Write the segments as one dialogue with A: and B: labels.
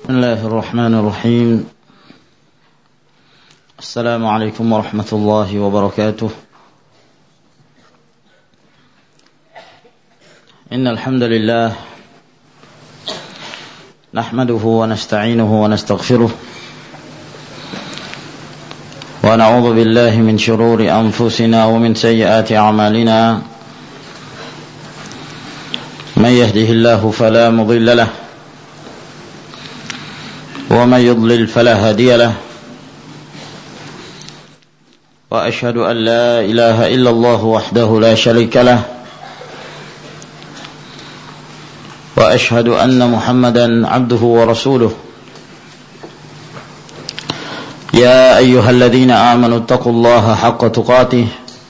A: بسم الله الرحمن الرحيم. السلام عليكم ورحمة الله وبركاته. إن الحمد لله نحمده ونستعينه ونستغفره ونعوذ بالله من شرور أنفسنا ومن سيئات أعمالنا. من يهده الله فلا مضل له ومن يضلل فلا هادي له. وأشهد أن لا إله إلا الله وحده لا شريك له وأشهد أن محمدا عبده ورسوله. يا أيها الذين آمنوا اتقوا الله حق تقاته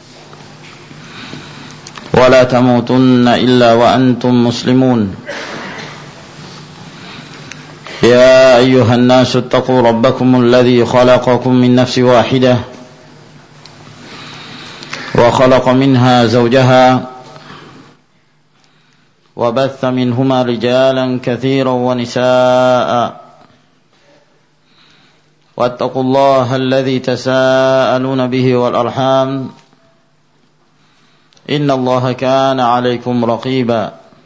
A: ولا تموتن إلا وأنتم مسلمون. يا أيها الناس اتقوا ربكم الذي خلقكم من نفس واحدة وخلق منها زوجها وبث منهما رجالا كثيرا ونساء واتقوا الله الذي تساءلون به والأرحام إن الله كان عليكم رقيبا.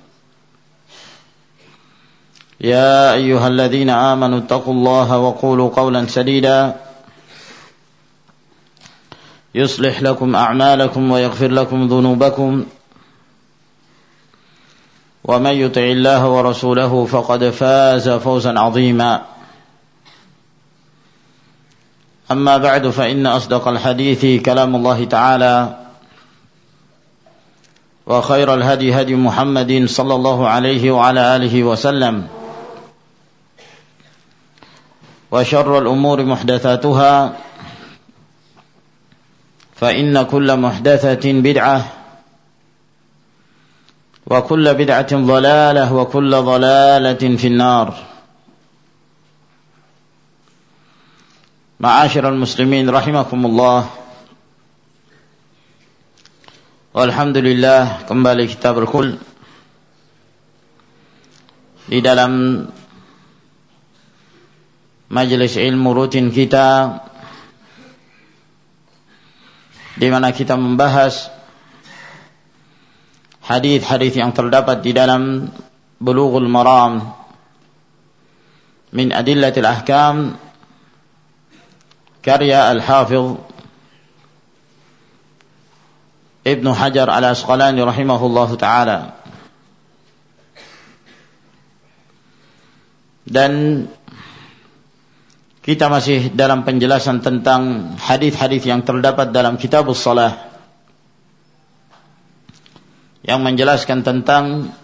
A: يا أيها الذين آمنوا اتقوا الله وقولوا قولا سديدا يصلح لكم أعمالكم ويغفر لكم ذنوبكم ومن يطع الله ورسوله فقد فاز فوزا عظيما. أما بعد فإن أصدق الحديث كلام الله تعالى وخير الهدي هدي محمد صلى الله عليه وعلى آله وسلم وشر الأمور محدثاتها فإن كل محدثة بدعة وكل بدعة ضلالة وكل ضلالة في النار. معاشر المسلمين rahimakumullah. Alhamdulillah, kembali kita berkumpul di dalam majelis ilmu rutin kita, di mana kita membahas hadis-hadis yang terdapat di dalam Bulughul Maram min Adillatil Ahkam karya Al-Hafidh Ibnu Hajar Al-Asqalani rahimahullahu ta'ala. Dan kita masih dalam penjelasan tentang hadis-hadis yang terdapat dalam Kitabus Shalah yang menjelaskan tentang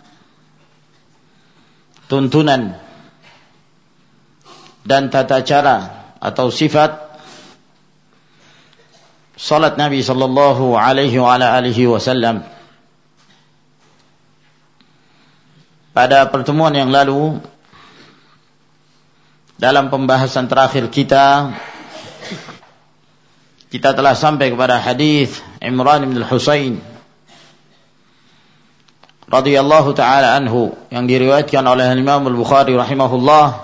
A: tuntunan dan tata cara atau sifat salat Nabi sallallahu alaihi wa ala alihi wasallam. Pada pertemuan yang lalu, dalam pembahasan terakhir kita telah sampai kepada hadis Imran bin Husain radhiyallahu taala anhu yang diriwayatkan oleh Imam Al-Bukhari rahimahullah,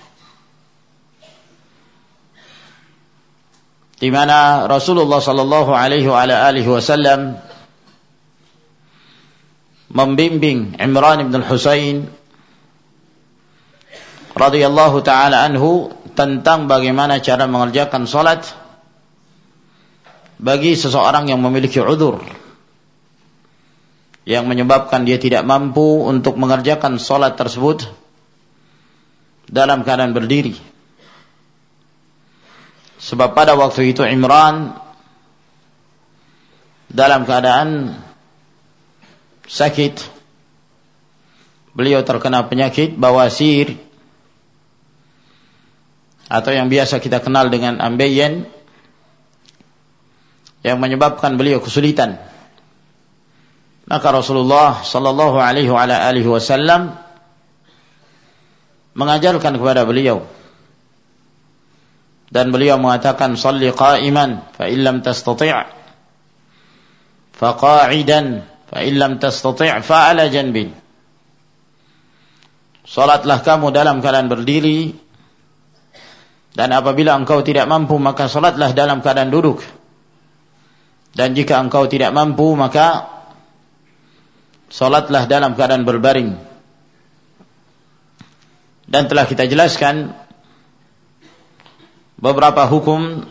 A: di mana Rasulullah sallallahu alaihi wa ala alihi wasallam membimbing Imran bin Husain radhiyallahu ta'ala anhu tentang bagaimana cara mengerjakan salat bagi seseorang yang memiliki udzur yang menyebabkan dia tidak mampu untuk mengerjakan salat tersebut dalam keadaan berdiri. Sebab pada waktu itu Imran dalam keadaan sakit, beliau terkena penyakit bawasir atau yang biasa kita kenal dengan ambeien, yang menyebabkan beliau kesulitan. Maka Rasulullah sallallahu alaihi wasallam mengajarkan kepada beliau, dan beliau mengatakan, "Shalli qa'iman fa in lam tastati' fa qa'idan fa in lam tastati' fa 'ala janbin." Salatlah kamu dalam keadaan berdiri Dan apabila engkau tidak mampu, maka salatlah dalam keadaan duduk. Dan jika engkau tidak mampu, maka salatlah dalam keadaan berbaring. Dan telah kita jelaskan beberapa hukum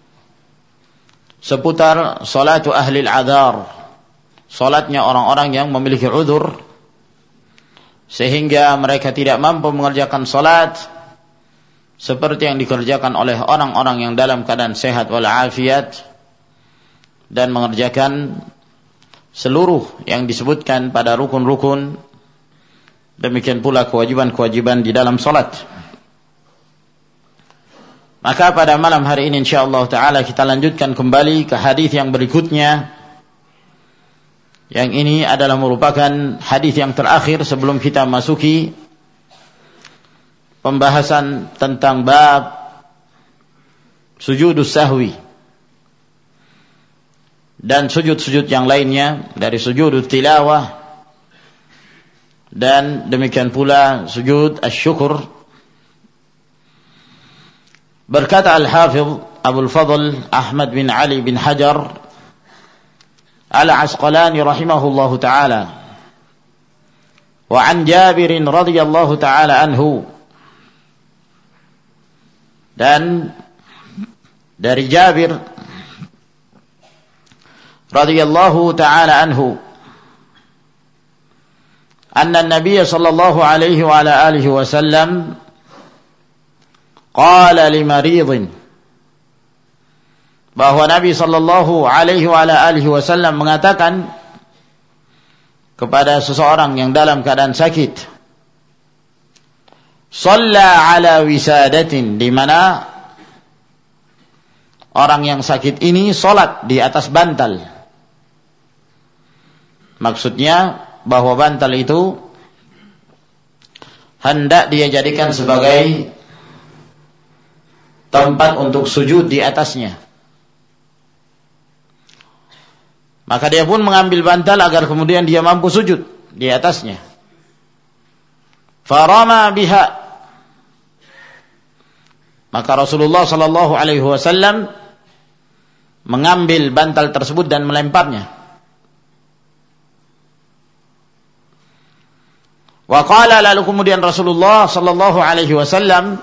A: seputar salatu ahli al-'adhar, salatnya orang-orang yang memiliki uzur sehingga mereka tidak mampu mengerjakan salat seperti yang dikerjakan oleh orang-orang yang dalam keadaan sehat wal afiat dan mengerjakan seluruh yang disebutkan pada rukun-rukun, demikian pula kewajiban-kewajiban di dalam salat. Maka pada malam hari ini insyaallah taala kita lanjutkan kembali ke hadis yang berikutnya. Yang ini adalah merupakan hadis yang terakhir sebelum kita masuki pembahasan tentang bab sujudus sahwi dan sujud-sujud yang lainnya dari sujudut tilawah dan demikian pula sujud asy-syukur. Berkata Al-Hafidh Abdul Fadl Ahmad bin Ali bin Hajar Al-Asqalani rahimahullahu ta'ala, wa an Jabir radhiyallahu ta'ala anhu, dan dari Jabir radhiyallahu ta'ala anhu, anna an-nabiy sallallahu alaihi wa ala alihi wasallam qala li maridin, bahwa Nabi sallallahu alaihi wa ala alihi wasallam mengatakan kepada seseorang yang dalam keadaan sakit, shalla ala wisadatin, di mana orang yang sakit ini salat di atas bantal. Maksudnya bahwa bantal itu hendak dia jadikan sebagai tempat untuk sujud di atasnya. Maka dia pun mengambil bantal agar kemudian dia mampu sujud di atasnya. Farama biha, maka Rasulullah sallallahu alaihi wasallam mengambil bantal tersebut dan melemparnya. Wa qala, lalu kemudian Rasulullah sallallahu alaihi wasallam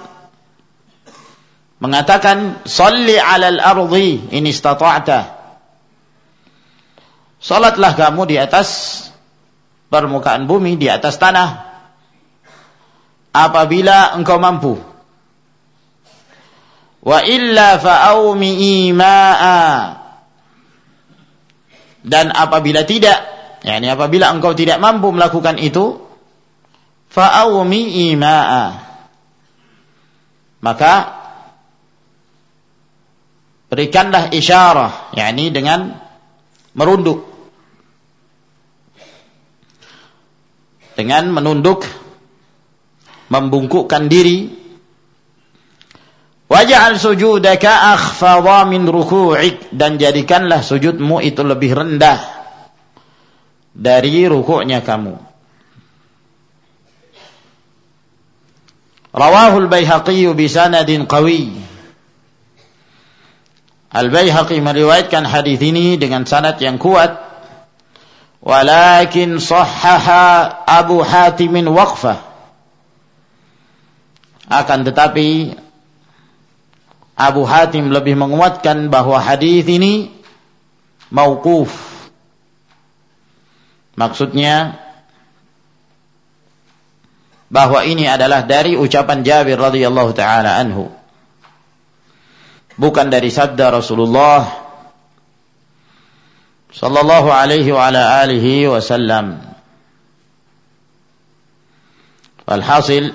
A: mengatakan, shalli 'alal ardi in istata'ta, salatlah kamu di atas permukaan bumi, di atas tanah, apabila engkau mampu. Wa illa fa'aumi ma'a, dan apabila tidak, yakni apabila engkau tidak mampu melakukan itu, fa'aumi ma'a, maka berikanlah isyarah, yakni dengan merunduk, dengan menunduk, membungkukkan diri. Waj'al sujudaka akhfadha min ruku'ik, dan jadikanlah sujudmu itu lebih rendah dari rukuknya kamu. Rawahul Baihaqi bi sanadin qawi. Al-Baihaqi meriwayatkan hadis ini dengan sanad yang kuat. Walakin sahhaha Abu Hatim waqfah, akan tetapi Abu Hatim lebih menguatkan bahwa hadis ini mauquf. Maksudnya bahwa ini adalah dari ucapan Jabir radhiyallahu taala anhu, bukan dari sabda Rasulullah sallallahu alaihi wa ala alihi wasallam. Walhasil,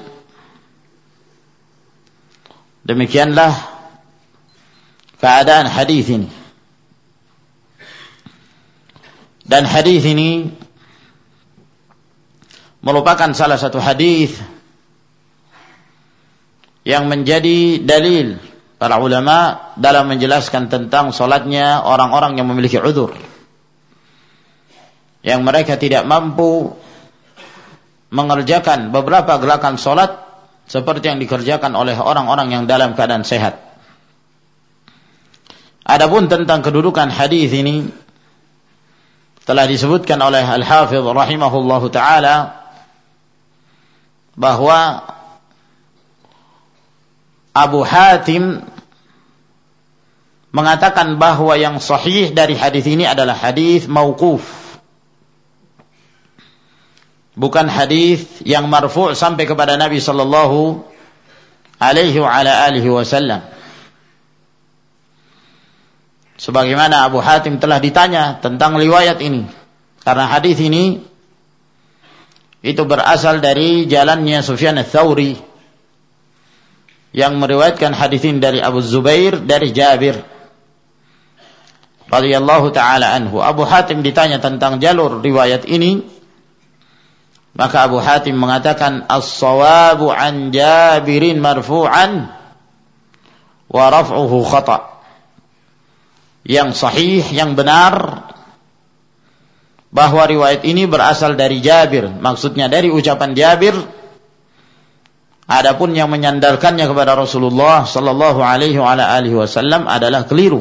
A: demikianlah keadaan hadis ini. Dan hadis ini merupakan salah satu hadis yang menjadi dalil para ulama dalam menjelaskan tentang salatnya orang-orang yang memiliki udzur, yang mereka tidak mampu mengerjakan beberapa gerakan salat seperti yang dikerjakan oleh orang-orang yang dalam keadaan sehat. Adapun tentang kedudukan hadis ini telah disebutkan oleh Al-Hafidh rahimahullahu taala bahwa Abu Hatim mengatakan bahwa yang sahih dari hadis ini adalah hadis mauquf, bukan hadis yang marfu' sampai kepada Nabi sallallahu alaihi wa ala alihi wasallam. Sebagaimana Abu Hatim telah ditanya tentang riwayat ini, karena hadis ini itu berasal dari jalannya Sufyan ats-Tsauri yang meriwayatkan hadis ini dari Abu Zubair dari Jabir radhiyallahu taala anhu. Abu Hatim ditanya tentang jalur riwayat ini, maka Abu Hatim mengatakan as-shawabu an Jabirin marfu'an wa raf'uhu khata'. Yang sahih, yang benar bahwa riwayat ini berasal dari Jabir, maksudnya dari ucapan Jabir. Adapun yang menyandarkannya kepada Rasulullah sallallahu alaihi wa ala alihi wasallam adalah keliru.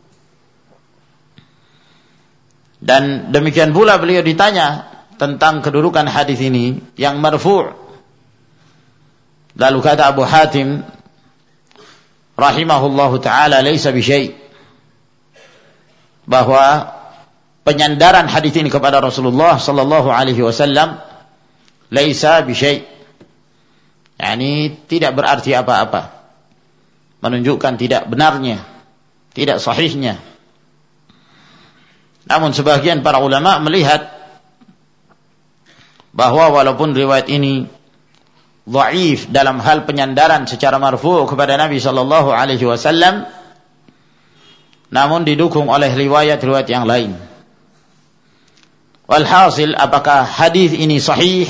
A: Dan demikian pula beliau ditanya tentang kedudukan hadis ini yang marfu'. Lalu kata Abu Hatim rahimahullahu taala laisa bi syai', bahwa penyandaran hadis ini kepada Rasulullah sallallahu alaihi wasallam laisa bi syai', yakni tidak berarti apa-apa, menunjukkan tidak benarnya, tidak sahihnya. Namun sebagian para ulama melihat bahwa walaupun riwayat ini dhaif dalam hal penyandaran secara marfu' kepada Nabi sallallahu alaihi wasallam, namun didukung oleh riwayat-riwayat yang lain. Walhasil, apakah hadis ini sahih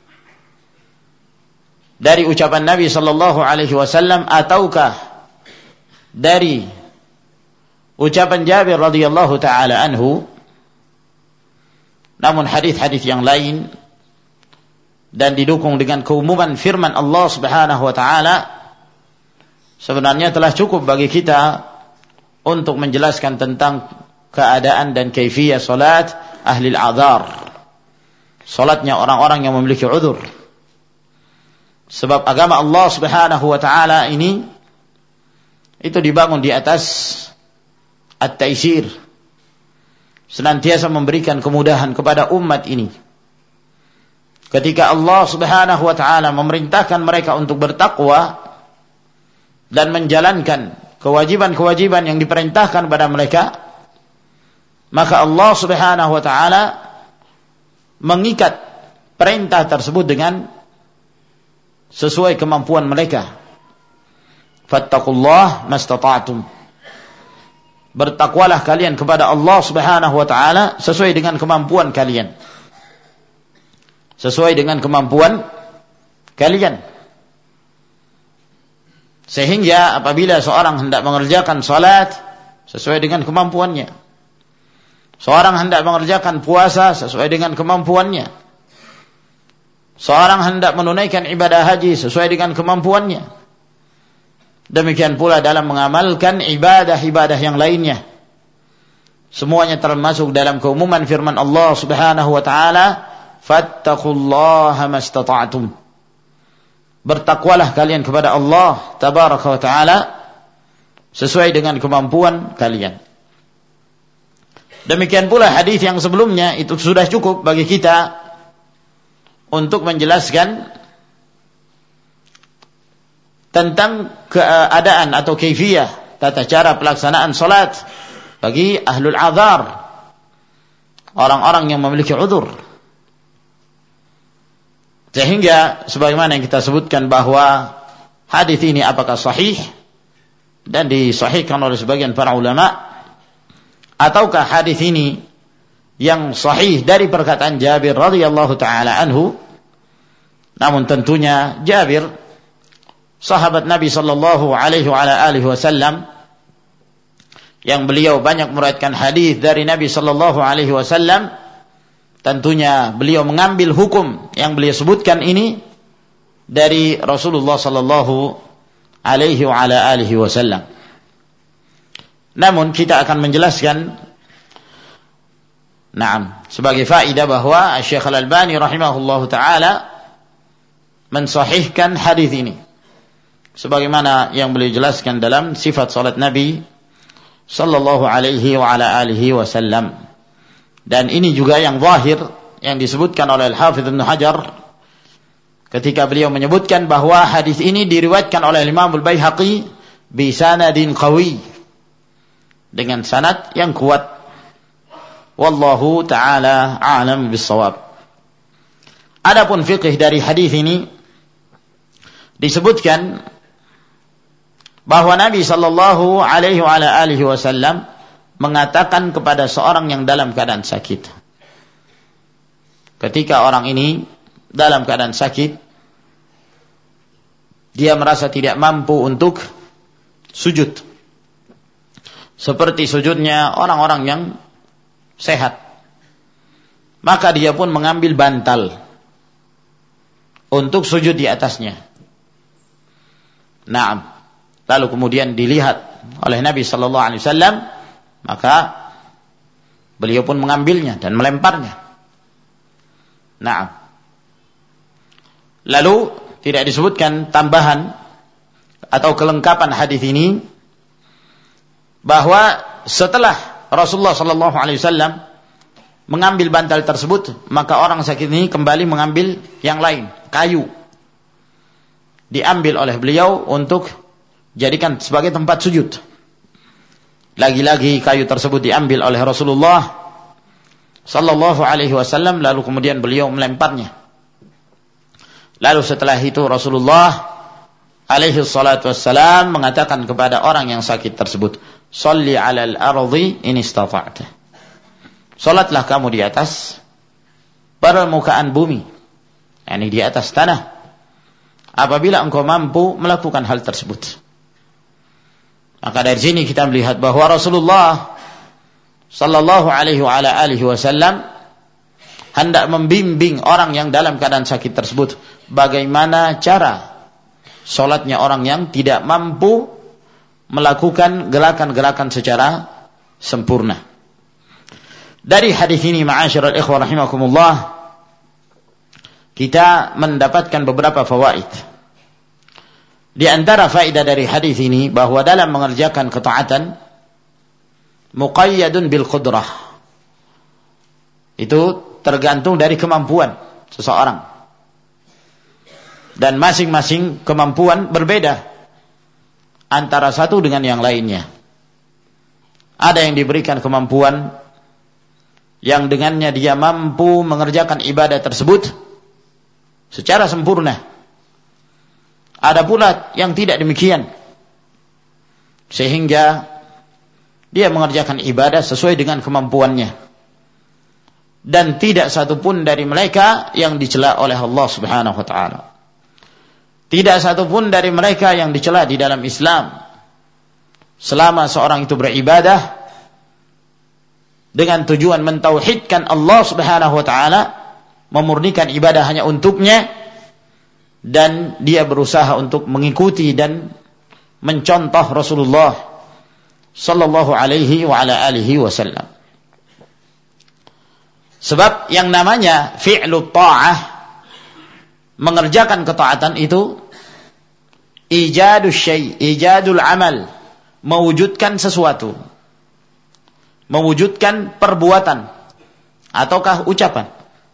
A: dari ucapan Nabi sallallahu alaihi wasallam ataukah dari ucapan Jabir radhiyallahu taala anhu? Namun hadis-hadis yang lain dan didukung dengan keumuman firman Allah Subhanahu wa taala sebenarnya telah cukup bagi kita untuk menjelaskan tentang keadaan dan kaifiyah salat ahli al-a'dzar, salatnya orang-orang yang memiliki udzur. Sebab agama Allah Subhanahu wa taala ini itu dibangun di atas at-taisir, senantiasa memberikan kemudahan kepada umat ini. Ketika Allah Subhanahu wa taala memerintahkan mereka untuk bertakwa dan menjalankan kewajiban-kewajiban yang diperintahkan kepada mereka, maka Allah Subhanahu wa taala mengikat perintah tersebut dengan sesuai kemampuan mereka. Fattaqullah mastata'tum. Bertakwalah kalian kepada Allah Subhanahu wa taala sesuai dengan kemampuan kalian. Sesuai dengan kemampuan kalian. Sehingga apabila seorang hendak mengerjakan salat sesuai dengan kemampuannya, seorang hendak mengerjakan puasa sesuai dengan kemampuannya, seorang hendak menunaikan ibadah haji sesuai dengan kemampuannya, demikian pula dalam mengamalkan ibadah-ibadah yang lainnya, semuanya termasuk dalam keumuman firman Allah Subhanahu wa taala, fattaqullaha mastata'tum. Bertakwalah kalian kepada Allah tabaraka wa taala sesuai dengan kemampuan kalian. Demikian pula hadis yang sebelumnya itu sudah cukup bagi kita untuk menjelaskan tentang keadaan atau kaifiyah, tata cara pelaksanaan salat bagi ahlul a'dzar, orang-orang yang memiliki udzur. Sehingga sebagaimana yang kita sebutkan bahwa hadis ini apakah sahih dan disahihkan oleh sebagian para ulama, ataukah hadis ini yang sahih dari perkataan Jabir radhiyallahu taala anhu. Namun tentunya Jabir sahabat Nabi sallallahu alaihi wa ala alihi wasallam yang beliau banyak meriwayatkan hadis dari Nabi sallallahu alaihi wasallam, tentunya beliau mengambil hukum yang beliau sebutkan ini dari Rasulullah sallallahu alaihi wa ala alihi wasallam. Namun kita akan menjelaskan sebagai faedah bahwa Syekh Al-Albani rahimahullahu taala mensahihkan hadis ini sebagaimana yang beliau jelaskan dalam sifat salat Nabi sallallahu alaihi wa ala alihi wasallam. Dan ini juga yang zahir yang disebutkan oleh Al-Hafidz Ibnu Hajar ketika beliau menyebutkan bahwa hadis ini diriwayatkan oleh Imam Al-Baihaqi bi sanadin qawi, dengan sanad yang kuat. Wallahu taala a'lam bis-shawab. Adapun fiqh dari hadis ini disebutkan bahwa Nabi sallallahu alaihi wa alihi wasallam mengatakan kepada seorang yang dalam keadaan sakit. Ketika orang ini dalam keadaan sakit, dia merasa tidak mampu untuk sujud, seperti sujudnya orang-orang yang sehat, maka dia pun mengambil bantal untuk sujud di atasnya. Lalu kemudian dilihat oleh Nabi sallallahu alaihi wasallam, maka beliau pun mengambilnya dan melemparnya. Lalu tidak disebutkan tambahan atau kelengkapan hadis ini bahwa setelah Rasulullah sallallahu alaihi wasallam mengambil bantal tersebut, maka orang sakit ini kembali mengambil yang lain, kayu. Diambil oleh beliau untuk jadikan sebagai tempat sujud. Lagi-lagi kayu tersebut diambil oleh Rasulullah sallallahu alaihi wasallam, lalu kemudian beliau melemparnya. Lalu setelah itu Rasulullah alaihi salatu wassalam mengatakan kepada orang yang sakit tersebut, "Shalli 'alal ardi in istata'ta." Salatlah kamu di atas permukaan bumi, yakni di atas tanah, apabila engkau mampu melakukan hal tersebut. Maka dari sini kita melihat bahwa Rasulullah sallallahu alaihi wa ala alihi wasallam hendak membimbing orang yang dalam keadaan sakit tersebut bagaimana cara salatnya orang yang tidak mampu melakukan gerakan-gerakan secara sempurna. Dari hadis ini, ma'asyiral ikhwah rahimakumullah, kita mendapatkan beberapa fawaid. Di antara faedah dari hadis ini bahwa dalam mengerjakan ketaatan muqayyadun bil qudrah, itu tergantung dari kemampuan seseorang, dan masing-masing kemampuan berbeda antara satu dengan yang lainnya. Ada yang diberikan kemampuan yang dengannya dia mampu mengerjakan ibadah tersebut secara sempurna. Ada pula yang tidak demikian, sehingga dia mengerjakan ibadah sesuai dengan kemampuannya, dan tidak satupun dari mereka yang dicela oleh Allah Subhanahu wa taala. Tidak satupun dari mereka yang dicela di dalam Islam selama seorang itu beribadah dengan tujuan mentauhidkan Allah Subhanahu wa taala, memurnikan ibadah hanya untuknya, dan dia berusaha untuk mengikuti dan mencontoh Rasulullah sallallahu alaihi wa ala alihi wasallam. Sebab yang namanya fi'lu ta'ah, mengerjakan ketaatan itu ijadul amal, mewujudkan sesuatu, mewujudkan perbuatan ataukah ucapan.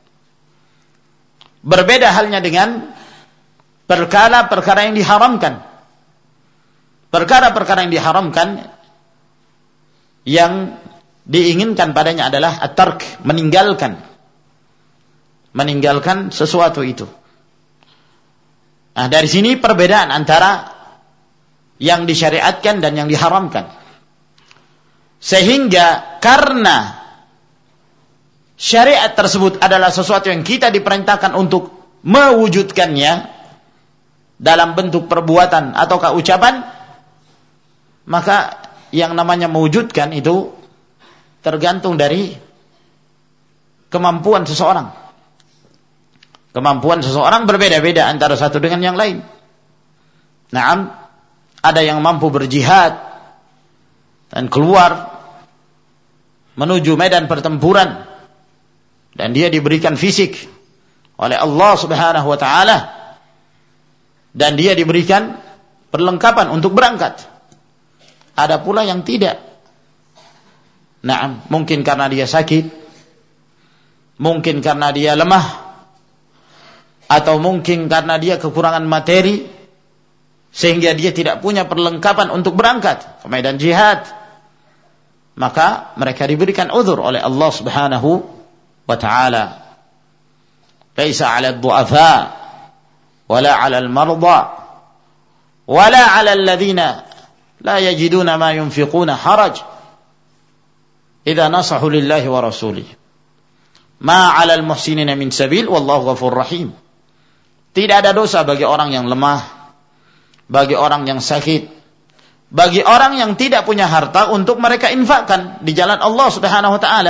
A: Berbeda halnya dengan perkara-perkara yang diharamkan. Perkara-perkara yang diharamkan, yang diinginkan padanya adalah at-tark, meninggalkan sesuatu itu. Nah, dari sini perbedaan antara yang disyariatkan dan yang diharamkan. Sehingga karena syariat tersebut adalah sesuatu yang kita diperintahkan untuk mewujudkannya dalam bentuk perbuatan ataukah ucapan, maka yang namanya mewujudkan itu tergantung dari kemampuan seseorang. Kemampuan seseorang berbeda-beda antara satu dengan yang lain. Naam, ada yang mampu berjihad dan keluar menuju medan pertempuran dan dia diberikan fisik oleh Allah Subhanahu wa taala dan dia diberikan perlengkapan untuk berangkat. Ada pula yang tidak. Naam, mungkin karena dia sakit, mungkin karena dia lemah, atau mungkin karena dia kekurangan materi sehingga dia tidak punya perlengkapan untuk berangkat ke medan jihad, maka mereka diberikan uzur oleh Allah Subhanahu wa taala. Laisa 'ala ad-du'afa wala 'ala al-marda wala 'ala alladhina la yajiduna ma yunfiquna haraj idza nasahu lillahi wa rasulihi ma 'ala al-muhsinina min sabil wallahu ghafurur rahim. Tidak ada dosa bagi orang yang lemah, bagi orang yang sakit, bagi orang yang tidak punya harta untuk mereka infakkan di jalan Allah Subhanahu wa taala.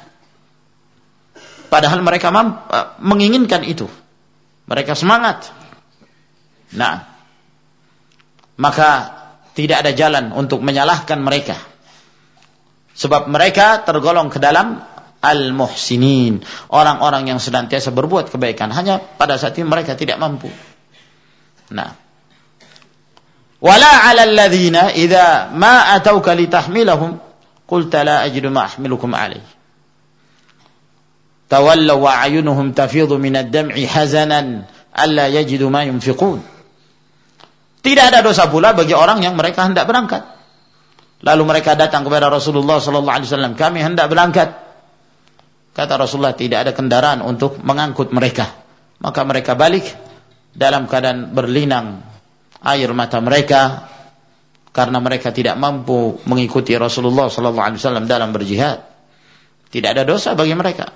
A: Padahal mereka menginginkan itu. Mereka semangat. Nah, maka tidak ada jalan untuk menyalahkan mereka. Sebab mereka tergolong ke dalam al-muhsinin, orang-orang yang senantiasa berbuat kebaikan, hanya pada saat ini mereka tidak mampu. Nah, wala 'alal ladzina idza ma atauka litahmilahum qulta la ajidu ma ahmilukum alayhi tawallaw wa 'ayunuhum tafidhu minad dam'i hazanan alla yajidu ma yunfiqun. Tidak ada dosa pula bagi orang yang mereka hendak berangkat, lalu mereka datang kepada Rasulullah sallallahu alaihi wasallam, kami hendak berangkat. Kata Rasulullah, tidak ada kendaraan untuk mengangkut mereka. Maka mereka balik dalam keadaan berlinang air mata mereka karena mereka tidak mampu mengikuti Rasulullah sallallahu alaihi wasallam dalam berjihad. Tidak ada dosa bagi mereka.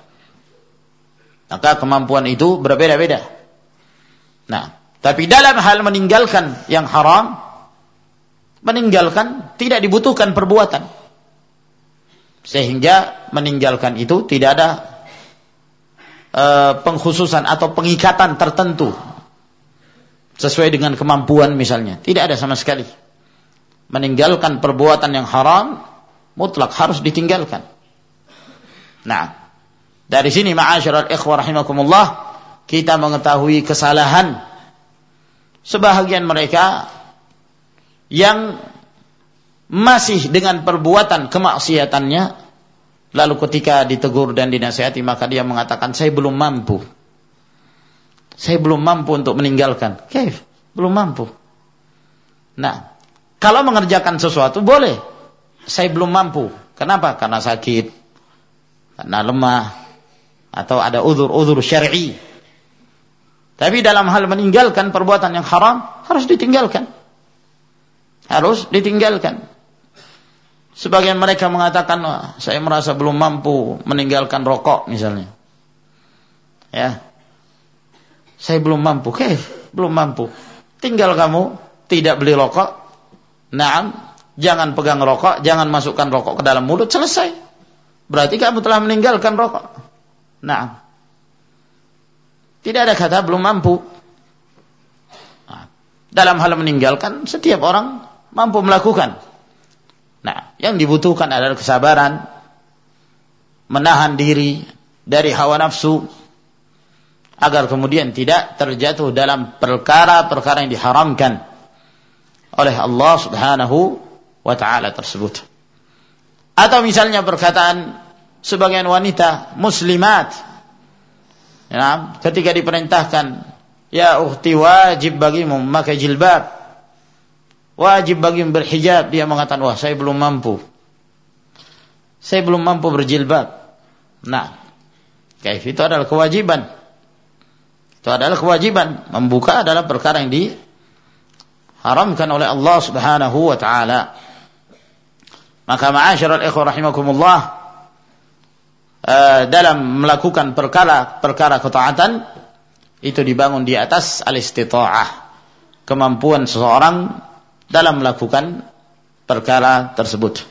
A: Maka kemampuan itu berbeda-beda. Nah, tapi dalam hal meninggalkan yang haram, meninggalkan tidak dibutuhkan perbuatan. Sehingga meninggalkan itu tidak ada pengkhususan atau pengikatan tertentu sesuai dengan kemampuan misalnya. Tidak ada sama sekali. Meninggalkan perbuatan yang haram mutlak harus ditinggalkan. Nah, dari sini ma'asyiral ikhwah rahimakumullah, kita mengetahui kesalahan sebahagian mereka yang masih dengan perbuatan kemaksiatannya, lalu ketika ditegur dan dinasihati maka dia mengatakan, saya belum mampu. Saya belum mampu untuk meninggalkan. Kaif? Belum mampu. Nah, kalau mengerjakan sesuatu boleh. Saya belum mampu. Kenapa? Karena sakit, karena lemah, atau ada uzur-uzur syar'i. Tapi dalam hal meninggalkan perbuatan yang haram harus ditinggalkan. Harus ditinggalkan. Sebagian mereka mengatakan, saya merasa belum mampu meninggalkan rokok misalnya. Ya. Saya belum mampu. Belum mampu. Tinggal kamu tidak beli rokok. Naam, jangan pegang rokok, jangan masukkan rokok ke dalam mulut, selesai. Berarti kamu telah meninggalkan rokok. Naam. Tidak ada kata belum mampu. Nah, dalam hal meninggalkan, setiap orang mampu melakukan. Nah, yang dibutuhkan adalah kesabaran, menahan diri dari hawa nafsu, agar kemudian tidak terjatuh dalam perkara-perkara yang diharamkan oleh Allah Subhanahu wa ta'ala tersebut. Atau misalnya perkataan sebagian wanita muslimat, ya, ketika diperintahkan, ya ukhti, wajib bagimu memakai jilbab, wajib bagimu berhijab, dia mengatakan, wah saya belum mampu. Saya belum mampu berjilbab. Nah, kaif, itu adalah kewajiban. Itu adalah kewajiban. Membuka adalah perkara yang diharamkan oleh Allah Subhanahu wa ta'ala. Maka ma'asyiral ikhwah rahimakumullah, dalam melakukan perkara ketaatan itu dibangun di atas al-istita'ah, kemampuan seseorang dalam melakukan perkara tersebut.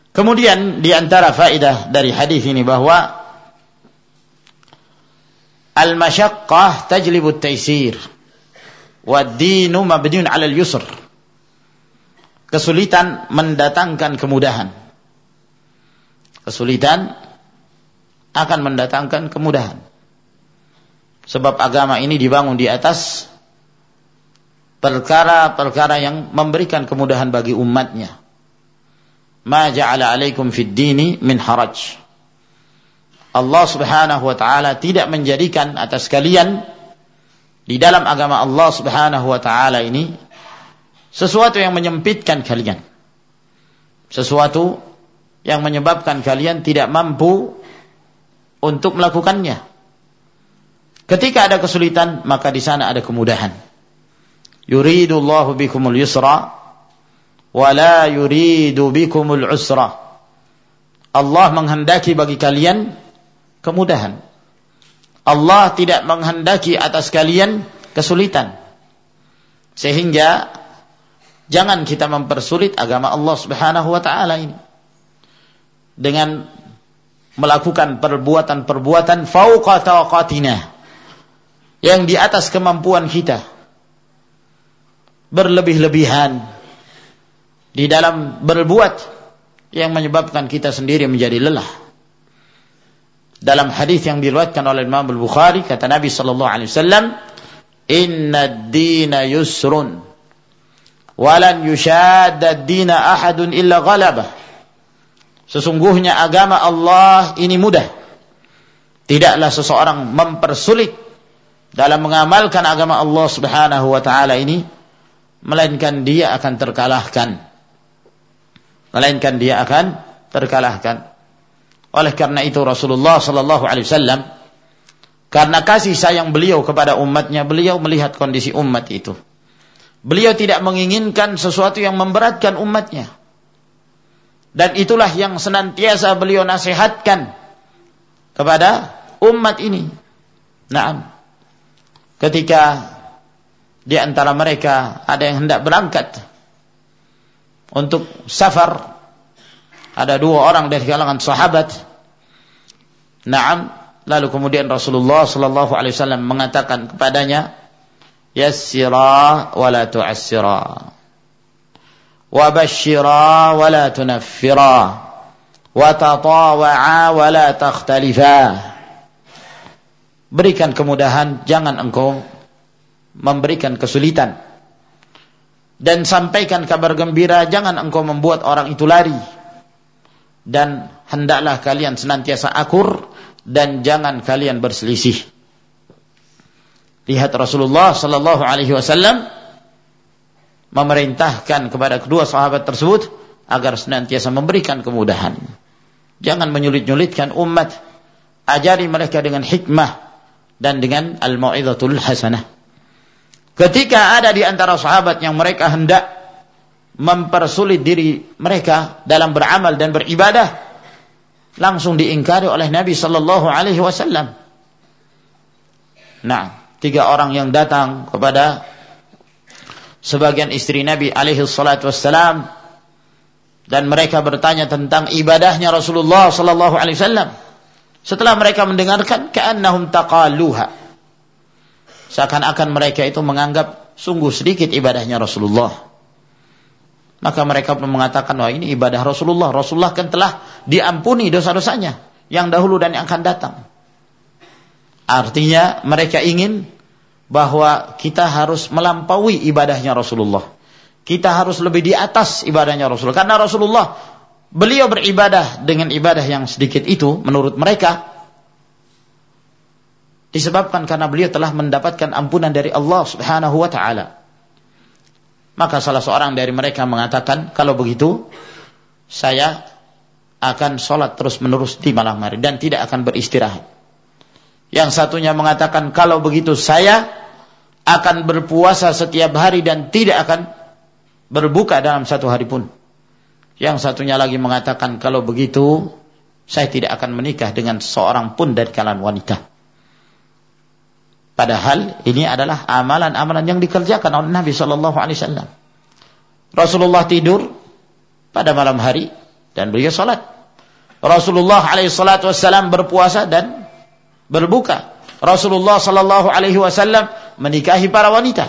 A: Kemudian di antara faedah dari hadis ini bahwa Al-masyaqqah tajlibu at-taysir. Wad-dinu mabniun 'ala al-yusr. Kesulitan mendatangkan kemudahan. Kesulitan akan mendatangkan kemudahan. Sebab agama ini dibangun di atas perkara-perkara yang memberikan kemudahan bagi umatnya. Ma ja'ala 'alaikum fid dini min haraj. Allah Subhanahu wa taala tidak menjadikan atas kalian di dalam agama Allah Subhanahu wa taala ini sesuatu yang menyempitkan kalian. Sesuatu yang menyebabkan kalian tidak mampu untuk melakukannya. Ketika ada kesulitan, maka di sana ada kemudahan. Yuridullahu bikumul yusra wa la yuridu bikumul usra. Allah menghendaki bagi kalian kemudahan. Allah tidak menghendaki atas kalian kesulitan. Sehingga jangan kita mempersulit agama Allah Subhanahu wa taala ini dengan melakukan perbuatan-perbuatan fauqa taqatina, yang di atas kemampuan kita, berlebih-lebihan di dalam berbuat yang menyebabkan kita sendiri menjadi lelah. Dalam hadis yang diriwayatkan oleh Imam Al-Bukhari, kata Nabi sallallahu alaihi wasallam, "Inna ad-dina yusrun wa lan yushadda ad-dina ahadun illa ghalabah." Sesungguhnya agama Allah ini mudah. Tidaklah seseorang mempersulit dalam mengamalkan agama Allah Subhanahu wa taala ini, melainkan dia akan terkalahkan. Melainkan dia akan terkalahkan. Oleh karena itu Rasulullah sallallahu alaihi wasallam, karena kasih sayang beliau kepada umatnya, beliau melihat kondisi umat itu. Beliau tidak menginginkan sesuatu yang memberatkan umatnya. Dan itulah yang senantiasa beliau nasihatkan kepada umat ini. Naam. Ketika di antara mereka ada yang hendak berangkat untuk safar, ada 2 orang dari kalangan sahabat. Naam, lalu kemudian Rasulullah sallallahu alaihi wasallam mengatakan kepadanya, yassira wa la tu'assira, wa basyira wa la tunaffira, wa tatawa'a wa la takhtalifa. Berikan kemudahan, jangan engkau memberikan kesulitan. Dan sampaikan kabar gembira, jangan engkau membuat orang itu lari. Dan hendaklah kalian senantiasa akur, dan jangan kalian berselisih. Lihat Rasulullah sallallahu alaihi wasallam memerintahkan kepada kedua sahabat tersebut agar senantiasa memberikan kemudahan. Jangan menyulit-nyulitkan umat. Ajari mereka dengan hikmah dan dengan al-mau'izatul hasanah. Ketika ada di antara sahabat yang mereka hendak mempersulit diri mereka dalam beramal dan beribadah, langsung diingkari oleh Nabi sallallahu alaihi wasallam. Nah, 3 orang yang datang kepada sebagian istri Nabi alaihi salatu wassalam, dan mereka bertanya tentang ibadahnya Rasulullah sallallahu alaihi wasallam. Setelah mereka mendengarkan, ka'annahum taqalluha, seakan-akan mereka itu menganggap sungguh sedikit ibadahnya Rasulullah. Maka mereka pun mengatakan, wah ini ibadah Rasulullah. Rasulullah kan telah diampuni dosa-dosanya yang dahulu dan yang akan datang. Artinya mereka ingin bahwa kita harus melampaui ibadahnya Rasulullah. Kita harus lebih di atas ibadahnya Rasulullah. Karena Rasulullah, beliau beribadah dengan ibadah yang sedikit itu, menurut mereka, disebabkan karena beliau telah mendapatkan ampunan dari Allah Subhanahu wa ta'ala. Maka salah seorang dari mereka mengatakan, kalau begitu, saya akan sholat terus-menerus di malam hari dan tidak akan beristirahat. Yang satunya mengatakan, kalau begitu saya akan berpuasa setiap hari dan tidak akan berbuka dalam 1 hari pun. Yang satunya lagi mengatakan, kalau begitu saya tidak akan menikah dengan seorang pun dari kalangan wanita. Padahal ini adalah amalan-amalan yang dikerjakan oleh Nabi sallallahu alaihi wasallam. Rasulullah tidur pada malam hari dan beliau salat. Rasulullah alaihi salatu wasallam berpuasa dan berbuka. Rasulullah sallallahu alaihi wasallam menikahi para wanita.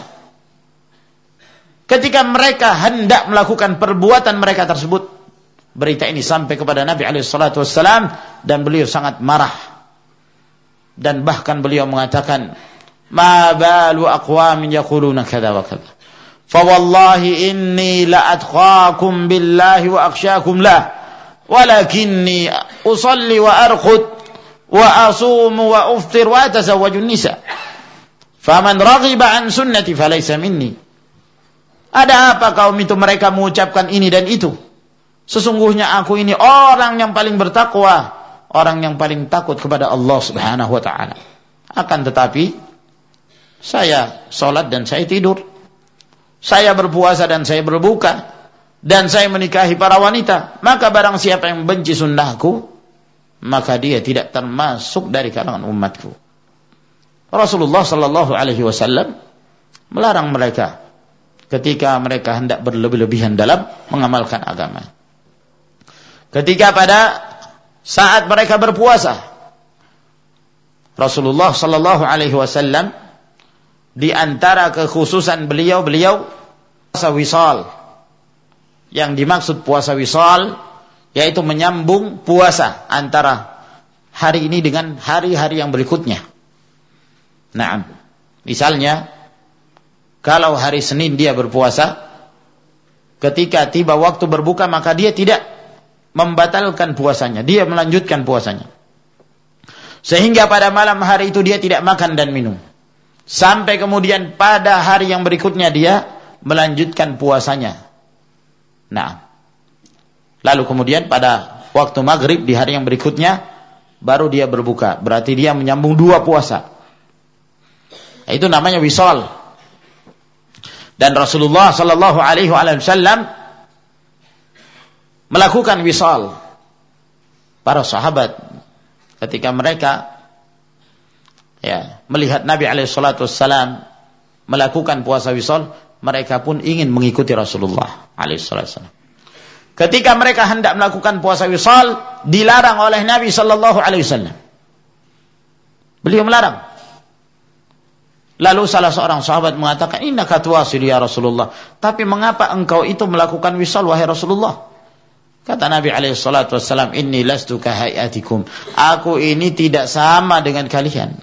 A: Ketika mereka hendak melakukan perbuatan mereka tersebut, berita ini sampai kepada Nabi alaihi salatu wasallam dan beliau sangat marah. Dan bahkan beliau mengatakan, "Ma balu aqwamin yaquluna kadza wa kadza. Fa wallahi inni la atqakum billahi wa akhsyakum lah. Walakinni usalli wa arqud wa asumu wa uftir wa atazawwaju nisa. Faman raghiba an sunnati falaysa minni." Ada apa kaum itu mereka mengucapkan ini dan itu? Sesungguhnya aku ini orang yang paling bertakwa, orang yang paling takut kepada Allah Subhanahu wa taala. Akan tetapi saya salat dan saya tidur. Saya berpuasa dan saya berbuka. Dan saya menikahi para wanita. Maka barang siapa yang benci sunnahku, maka dia tidak termasuk dari kalangan umatku. Rasulullah sallallahu alaihi wasallam melarang mereka ketika mereka hendak berlebih-lebihan dalam mengamalkan agama. Ketika pada saat mereka berpuasa, Rasulullah sallallahu alaihi wasallam di antara kekhususan beliau puasa wisal. Yang dimaksud puasa wisal yaitu menyambung puasa antara hari ini dengan hari-hari yang berikutnya. Nah, misalnya kalau hari Senin dia berpuasa, ketika tiba waktu berbuka maka dia tidak membatalkan puasanya, dia melanjutkan puasanya. Sehingga pada malam hari itu dia tidak makan dan minum. Sampai kemudian pada hari yang berikutnya dia melanjutkan puasanya. Nah, lalu kemudian pada waktu maghrib di hari yang berikutnya baru dia berbuka. Berarti dia menyambung 2 puasa. Itu namanya wisal. Dan Rasulullah sallallahu alaihi wasallam melakukan wisal. Para sahabat ketika mereka melihat Nabi alaihi salatu wassalam melakukan puasa wisal, mereka pun ingin mengikuti Rasulullah alaihi salatu wassalam. Ketika mereka hendak melakukan puasa wisal, dilarang oleh Nabi sallallahu alaihi wasallam. Beliau melarang. Lalu salah seorang sahabat mengatakan, "Innaka tuwasil ya Rasulullah." Tapi mengapa engkau itu melakukan wisal wahai Rasulullah? Kata Nabi alaihi salatu wassalam, "Inni lastu kahayatikum." Aku ini tidak sama dengan kalian.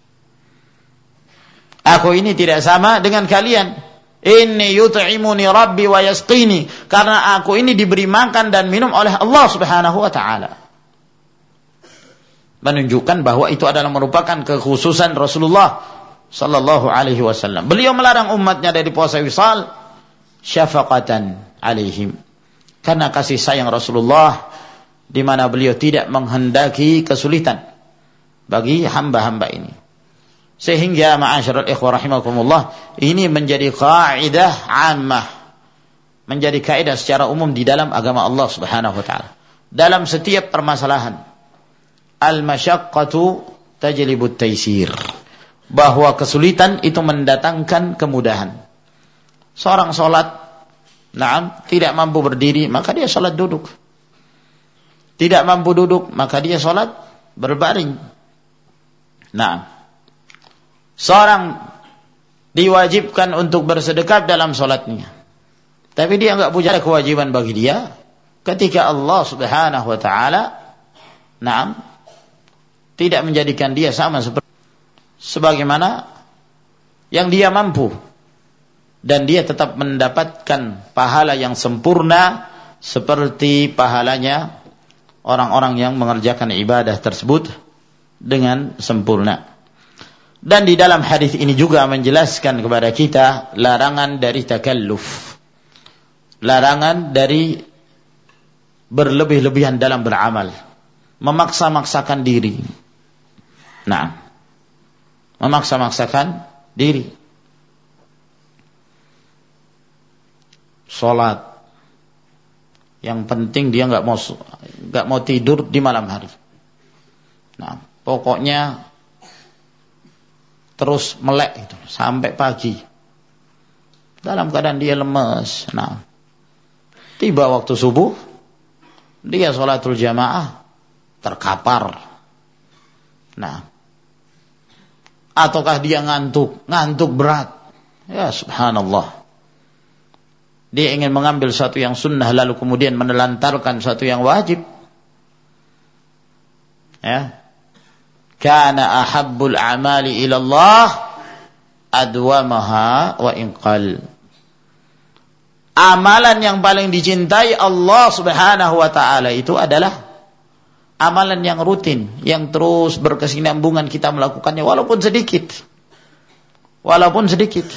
A: Aku ini tidak sama dengan kalian. Inni yut'imuni rabbi wa yasqini. Karena aku ini diberi makan dan minum oleh Allah Subhanahu wa taala. Menunjukkan bahwa itu adalah merupakan kekhususan Rasulullah sallallahu alaihi wasallam. Beliau melarang umatnya dari puasa wisal syafaqatan alaihim. Karena kasih sayang Rasulullah di mana beliau tidak menghendaki kesulitan bagi hamba-hamba ini. Sehingga ma'asyiral ikhwah rahimakumullah, ini menjadi kaidah ammah, menjadi kaidah secara umum di dalam agama Allah Subhanahu wa taala. Dalam setiap permasalahan, al-masyaqqatu tajlibut taysir. Bahwa kesulitan itu mendatangkan kemudahan. Seorang salat, tidak mampu berdiri, maka dia salat duduk. Tidak mampu duduk, maka dia salat berbaring. Seorang diwajibkan untuk bersedekah dalam salatnya, tapi dia enggak punya kewajiban bagi dia ketika Allah Subhanahu wa taala tidak menjadikan dia sama seperti sebagaimana yang dia mampu, dan dia tetap mendapatkan pahala yang sempurna seperti pahalanya orang-orang yang mengerjakan ibadah tersebut dengan sempurna. Dan di dalam hadis ini juga menjelaskan kepada kita larangan dari takalluf, larangan dari berlebih-lebihan dalam beramal, memaksa-maksakan diri. Memaksa-maksakan diri. Salat, yang penting dia enggak mau tidur di malam hari. Pokoknya terus melek itu sampai pagi. Dalam keadaan dia lemes. Tiba waktu subuh, dia sholatul jamaah terkapar. ataukah dia ngantuk berat. Ya subhanallah. Dia ingin mengambil satu yang sunnah lalu kemudian menelantarkan satu yang wajib. Ya. Kana ahabbul a'mali ila Allah adwamaha wa inqal. Amalan yang paling dicintai Allah Subhanahu wa taala itu adalah amalan yang rutin, yang terus berkesinambungan kita melakukannya walaupun sedikit. Walaupun sedikit.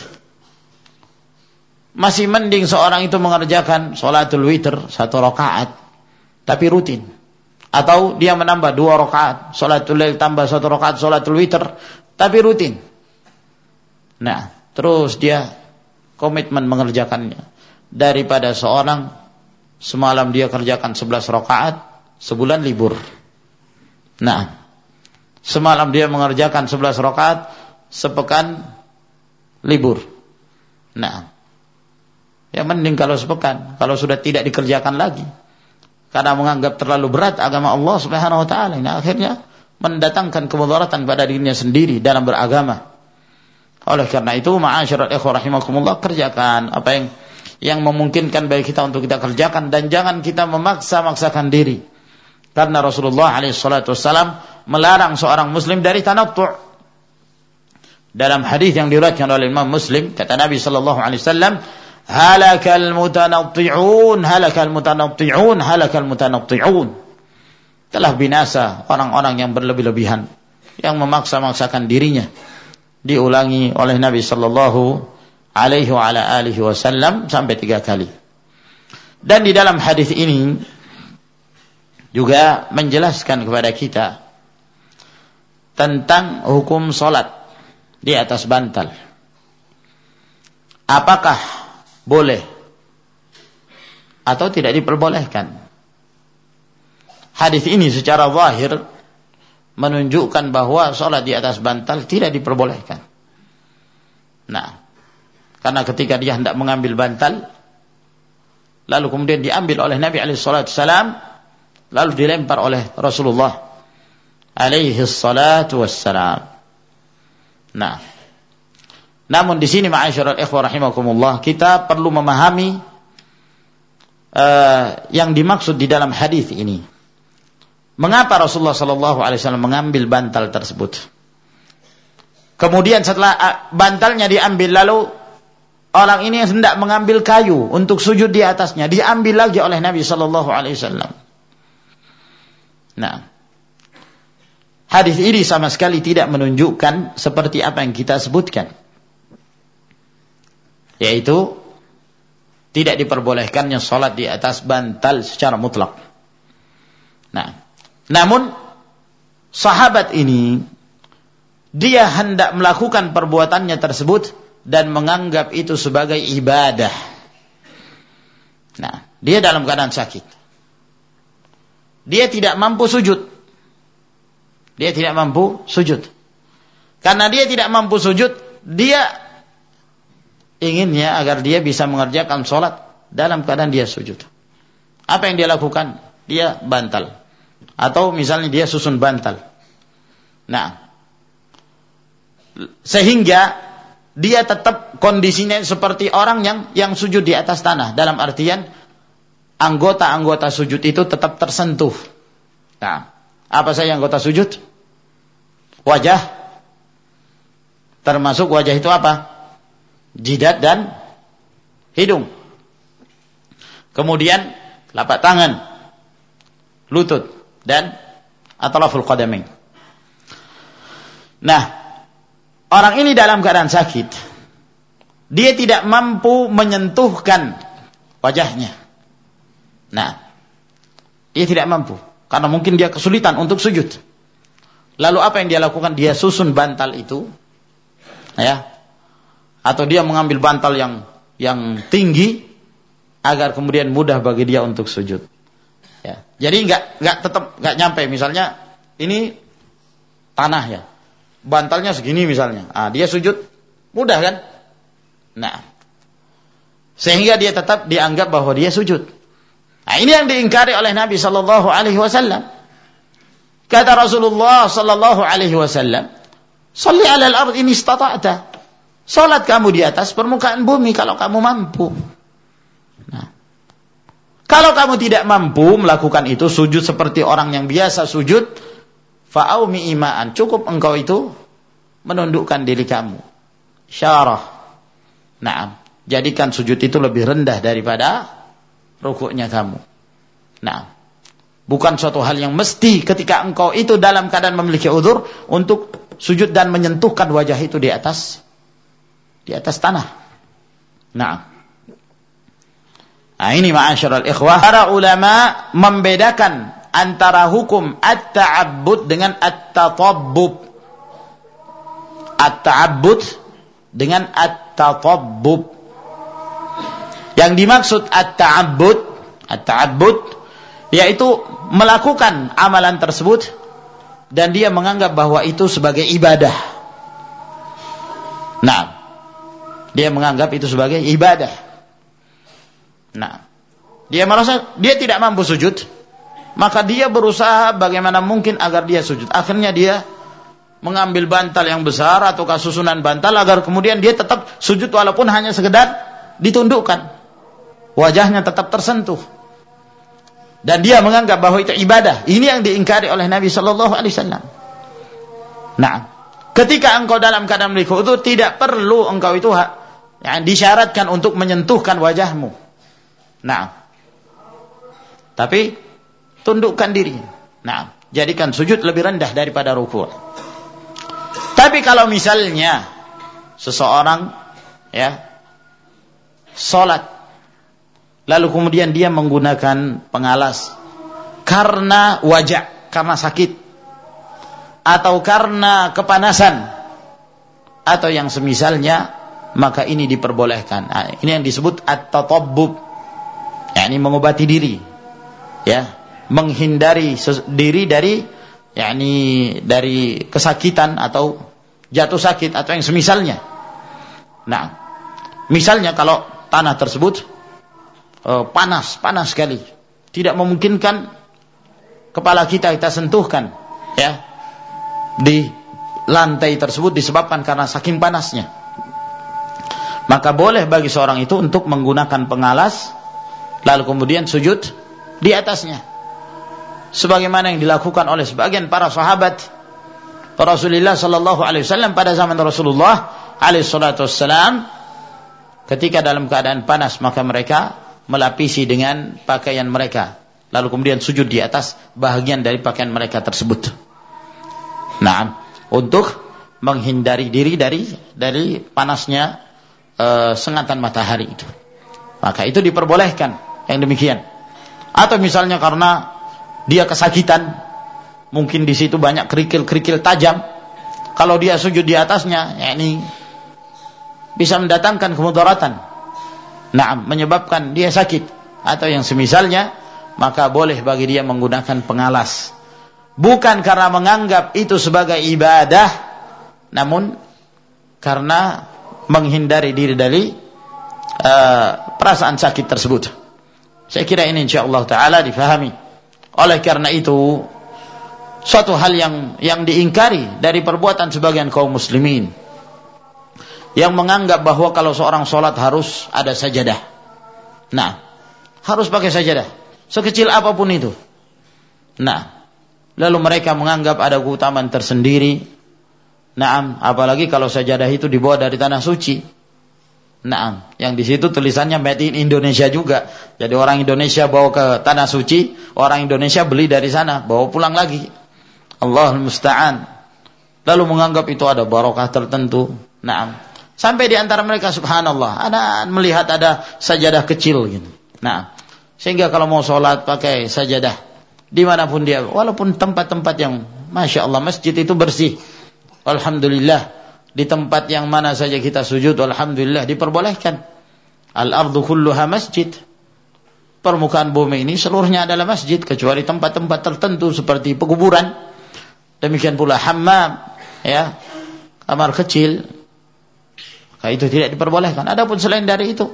A: Masih mending seorang itu mengerjakan salatul witir 1 rakaat tapi rutin. Atau dia menambah 2 rakaat, salatul lail tambah 1 rakaat salatul witir tapi rutin. Nah, terus dia komitmen mengerjakannya. Daripada seorang semalam dia kerjakan 11 rakaat, sebulan libur. Nah, semalam dia mengerjakan 11 rakaat, sepekan libur. Nah, ya mending kalau sepekan, kalau sudah tidak dikerjakan lagi. Karena menganggap terlalu berat agama Allah Subhanahu wa taala. Nah, akhirnya mendatangkan kemudaratan pada dirinya sendiri dalam beragama. Oleh karena itu, ma'asyiral ikhwah rahimakumullah, kerjakan apa yang memungkinkan bagi kita untuk kita kerjakan dan jangan kita memaksa-maksakan diri. Karena Rasulullah SAW melarang seorang muslim dari tanattu'. Dalam hadis yang diriwayatkan oleh Imam Muslim, kata Nabi sallallahu alaihi wasallam, halakal mutanatti'un, halakal mutanatti'un, halakal mutanatti'un. Telah binasa orang-orang yang berlebih-lebihan, yang memaksa-maksakan dirinya. Diulangi oleh Nabi sallallahu alaihi wa ala alihi wasallam sampai 3 kali. Dan di dalam hadis ini juga menjelaskan kepada kita tentang hukum salat di atas bantal. Apakah boleh atau tidak diperbolehkan? Hadis ini secara zahir menunjukkan bahwa salat di atas bantal tidak diperbolehkan. Nah, karena ketika dia hendak mengambil bantal, lalu kemudian diambil oleh Nabi SAW, lalu dilempar oleh Rasulullah SAW. Nah, namun di sini ma'asyiral ikhwah rahimakumullah, kita perlu memahami yang dimaksud di dalam hadis ini. Mengapa Rasulullah SAW mengambil bantal tersebut? Kemudian setelah bantalnya diambil, lalu orang ini hendak mengambil kayu untuk sujud di atasnya, diambil lagi oleh Nabi SAW. Nah, hadis ini sama sekali tidak menunjukkan seperti apa yang kita sebutkan, yaitu tidak diperbolehkannya salat di atas bantal secara mutlak. Nah, namun sahabat ini dia hendak melakukan perbuatannya tersebut dan menganggap itu sebagai ibadah. Nah, dia dalam keadaan sakit. Dia tidak mampu sujud. Dia tidak mampu sujud. Karena dia tidak mampu sujud, dia inginnya agar dia bisa mengerjakan sholat dalam keadaan dia sujud. Apa yang dia lakukan? Dia bantal. Atau misalnya dia susun bantal. Nah, sehingga dia tetap kondisinya seperti orang yang sujud di atas tanah. Dalam artian anggota-anggota sujud itu tetap tersentuh. Nah, apa saja anggota sujud? Wajah. Termasuk wajah itu apa? Jidat dan hidung. Kemudian telapak tangan, lutut dan atraful qadamain. Nah, orang ini dalam keadaan sakit. Dia tidak mampu menyentuhkan wajahnya. Nah, dia tidak mampu karena mungkin dia kesulitan untuk sujud. Lalu apa yang dia lakukan? Dia susun bantal itu, ya, atau dia mengambil bantal yang tinggi agar kemudian mudah bagi dia untuk sujud. Ya. Jadi tetap nggak nyampe. Misalnya ini tanah ya, bantalnya segini misalnya. Dia sujud mudah kan? Nah, sehingga dia tetap dianggap bahwa dia sujud. Nah, ini yang diingkari oleh Nabi sallallahu alaihi wasallam. Kata Rasulullah sallallahu alaihi wasallam, Shalli 'alal ard in istata'ta. Salat kamu di atas permukaan bumi kalau kamu mampu. Nah, kalau kamu tidak mampu melakukan itu, sujud seperti orang yang biasa sujud, fa'aumi ima'an, cukup engkau itu menundukkan diri kamu. Syarah. Nah, jadikan sujud itu lebih rendah daripada rukuknya kamu. Nah, bukan suatu hal yang mesti ketika engkau itu dalam keadaan memiliki uzur untuk sujud dan menyentuhkan wajah itu di atas tanah. Nah, ini ma'asyiral ikhwah, para ulama membedakan antara hukum at-ta'abbud dengan at-tatabbub. At-ta'abbud dengan at-tatabbub. Yang dimaksud at-ta'abbud yaitu melakukan amalan tersebut dan dia menganggap bahwa itu sebagai ibadah. Nah, dia menganggap itu sebagai ibadah. Nah, dia merasa dia tidak mampu sujud, maka dia berusaha bagaimana mungkin agar dia sujud. Akhirnya dia mengambil bantal yang besar atau susunan bantal agar kemudian dia tetap sujud walaupun hanya sekedar ditundukkan. Wajahnya tetap tersentuh. Dan dia menganggap bahwa itu ibadah. Ini yang diingkari oleh Nabi sallallahu alaihi wasallam. Nah, ketika engkau dalam keadaan memiliki uzur, tidak perlu engkau itu disyaratkan untuk menyentuhkan wajahmu. Nah, tapi tundukkan diri. Nah, jadikan sujud lebih rendah daripada rukuk. Tapi kalau misalnya seseorang salat lalu kemudian dia menggunakan pengalas karena wajak, karena sakit, atau karena kepanasan, atau yang semisalnya, maka ini diperbolehkan. Nah, ini yang disebut at-tatabbub, yakni mengobati diri, menghindari diri dari kesakitan atau jatuh sakit atau yang semisalnya. Nah, misalnya kalau tanah tersebut panas sekali, tidak memungkinkan kepala kita sentuhkan di lantai tersebut disebabkan karena saking panasnya, maka boleh bagi seorang itu untuk menggunakan pengalas lalu kemudian sujud di atasnya, sebagaimana yang dilakukan oleh sebagian para sahabat Rasulullah sallallahu alaihi wasallam pada zaman Rasulullah alaihi salatu wassalam. Ketika dalam keadaan panas, maka mereka melapisi dengan pakaian mereka, lalu kemudian sujud di atas bahagian dari pakaian mereka tersebut. Nah, untuk menghindari diri dari panasnya sengatan matahari itu. Maka itu diperbolehkan yang demikian. Atau misalnya karena dia kesakitan, mungkin di situ banyak kerikil-kerikil tajam. Kalau dia sujud di atasnya, ini bisa mendatangkan kemudaratan. Nah, menyebabkan dia sakit atau yang semisalnya, maka boleh bagi dia menggunakan pengalas. Bukan karena menganggap itu sebagai ibadah, namun karena menghindari diri dari perasaan sakit tersebut. Saya kira ini insyaallah taala difahami. Oleh karena itu, suatu hal yang diingkari dari perbuatan sebagian kaum muslimin yang menganggap bahwa kalau seorang sholat harus ada sajadah. Nah, harus pakai sajadah, sekecil apapun itu. Nah, lalu mereka menganggap ada keutamaan tersendiri. Naam, apalagi kalau sajadah itu dibawa dari tanah suci. Naam, yang di situ tulisannya made in Indonesia juga. Jadi orang Indonesia bawa ke tanah suci, orang Indonesia beli dari sana, bawa pulang lagi. Allahul musta'an. Lalu menganggap itu ada barokah tertentu. Naam. Sampai di antara mereka subhanallah, ada melihat ada sajadah kecil gitu. Nah, sehingga kalau mau sholat pakai sajadah dimanapun dia, walaupun tempat-tempat yang masya Allah masjid itu bersih, alhamdulillah, di tempat yang mana saja kita sujud, alhamdulillah diperbolehkan. Al-ardu kulluha masjid. Permukaan bumi ini seluruhnya adalah masjid kecuali tempat-tempat tertentu seperti pekuburan. Demikian pula hammam, kamar kecil. Maka itu tidak diperbolehkan. Adapun selain dari itu,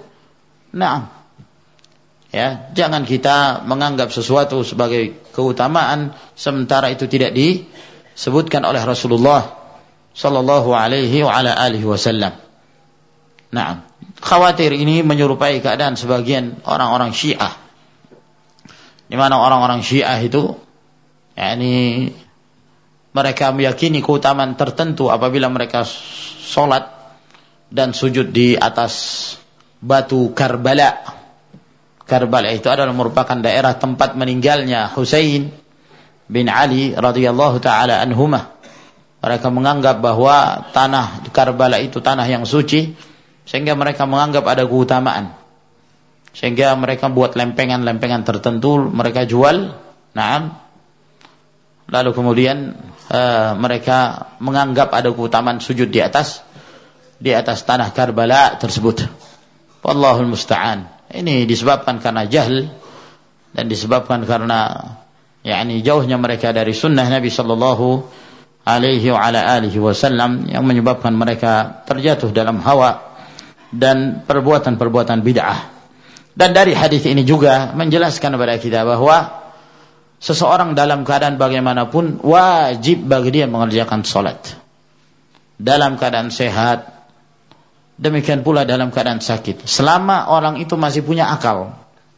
A: jangan kita menganggap sesuatu sebagai keutamaan sementara itu tidak disebutkan oleh Rasulullah sallallahu alaihi wa ala alihi wasallam. Nah, khawatir ini menyerupai keadaan sebagian orang-orang Syiah. Di mana orang-orang Syiah itu yakni mereka meyakini keutamaan tertentu apabila mereka sholat dan sujud di atas batu Karbala. Karbala itu adalah merupakan daerah tempat meninggalnya Husain bin Ali radhiyallahu taala anhumah. Mereka menganggap bahwa tanah Karbala itu tanah yang suci, sehingga mereka menganggap ada keutamaan. Sehingga mereka buat lempengan-lempengan tertentu, mereka jual. Naam. Lalu kemudian mereka menganggap ada keutamaan sujud di atas tanah Karbala tersebut. Wallahul musta'an. Ini disebabkan karena jahil dan disebabkan karena yakni jauhnya mereka dari sunnah Nabi sallallahu alaihi wa ala alihi wasallam yang menyebabkan mereka terjatuh dalam hawa dan perbuatan-perbuatan bid'ah. Dan dari hadis ini juga menjelaskan kepada kita bahwa seseorang dalam keadaan bagaimanapun wajib bagi dia mengerjakan salat. Dalam keadaan sehat, demikian pula dalam keadaan sakit. Selama orang itu masih punya akal.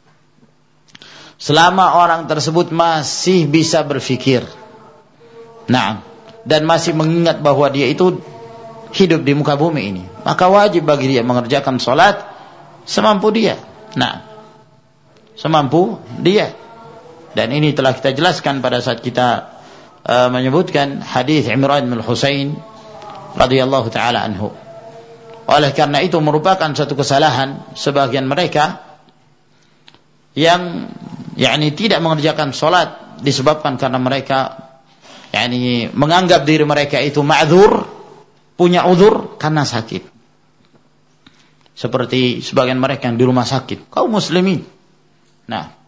A: Selama orang tersebut masih bisa berfikir. Nah, dan masih mengingat bahwa dia itu hidup di muka bumi ini, maka wajib bagi dia mengerjakan salat semampu dia. Nah, semampu dia. Dan ini telah kita jelaskan pada saat kita menyebutkan hadis Imran bin Husain radhiyallahu taala anhu. Oleh karena itu merupakan satu kesalahan sebagian mereka yang yakni tidak mengerjakan salat disebabkan karena mereka yakni menganggap diri mereka itu ma'dzur, punya uzur karena sakit. Seperti sebagian mereka yang di rumah sakit, kaum muslimin. Nah,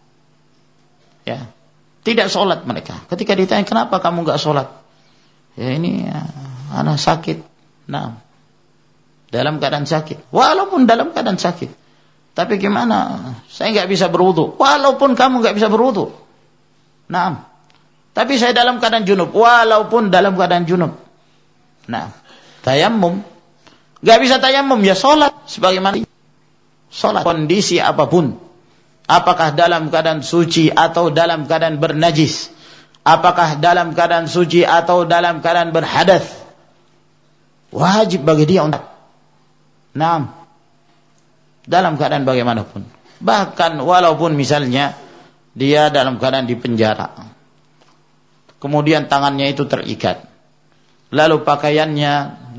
A: ya, tidak sholat mereka. Ketika ditanya kenapa kamu enggak sholat? Ya ini anak sakit. Nah, dalam keadaan sakit. Walaupun dalam keadaan sakit. Tapi gimana? Saya enggak bisa berwudu. Walaupun kamu enggak bisa berwudu. Nah, tapi saya dalam keadaan junub, walaupun dalam keadaan junub. Nah, tayammum. Gak bisa tayammum, ya sholat. Sebagaimana sholat. Kondisi apapun. Apakah dalam keadaan suci atau dalam keadaan bernajis. Apakah dalam keadaan suci atau dalam keadaan berhadas. Wajib bagi dia untuk. Nah, dalam keadaan bagaimanapun. Bahkan walaupun misalnya dia dalam keadaan di penjara. Kemudian tangannya itu terikat. Lalu pakaiannya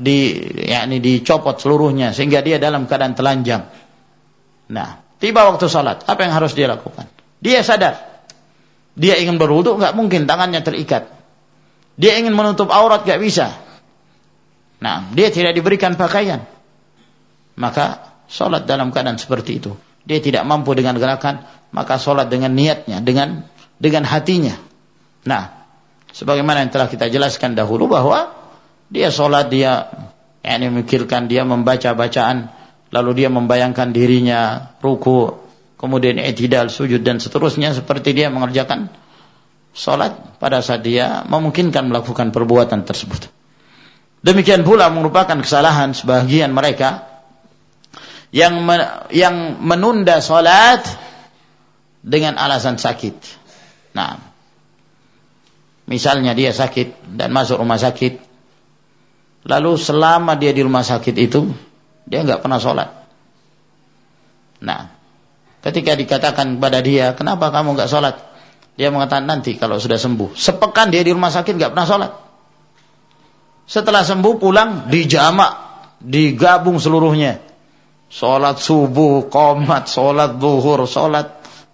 A: dicopot seluruhnya sehingga dia dalam keadaan telanjang. Nah, tiba waktu salat, apa yang harus dia lakukan? Dia sadar. Dia ingin berwudu, enggak mungkin tangannya terikat. Dia ingin menutup aurat, enggak bisa. Nah, dia tidak diberikan pakaian. Maka salat dalam keadaan seperti itu. Dia tidak mampu dengan gerakan, maka salat dengan niatnya, dengan hatinya. Nah, sebagaimana yang telah kita jelaskan dahulu bahwa dia sholat, dia memikirkan, dia membaca bacaan, lalu dia membayangkan dirinya ruku, kemudian i'tidal, sujud dan seterusnya, seperti dia mengerjakan sholat pada saat dia memungkinkan melakukan perbuatan tersebut. Demikian pula merupakan kesalahan sebagian mereka yang menunda sholat dengan alasan sakit. Nah, misalnya dia sakit dan masuk rumah sakit, lalu selama dia di rumah sakit itu dia enggak pernah sholat. Nah, ketika dikatakan kepada dia, kenapa kamu enggak sholat? Dia mengatakan nanti kalau sudah sembuh. Sepekan dia di rumah sakit enggak pernah sholat. Setelah sembuh pulang dijamak, digabung seluruhnya. Sholat subuh, qomat, sholat zuhur, sholat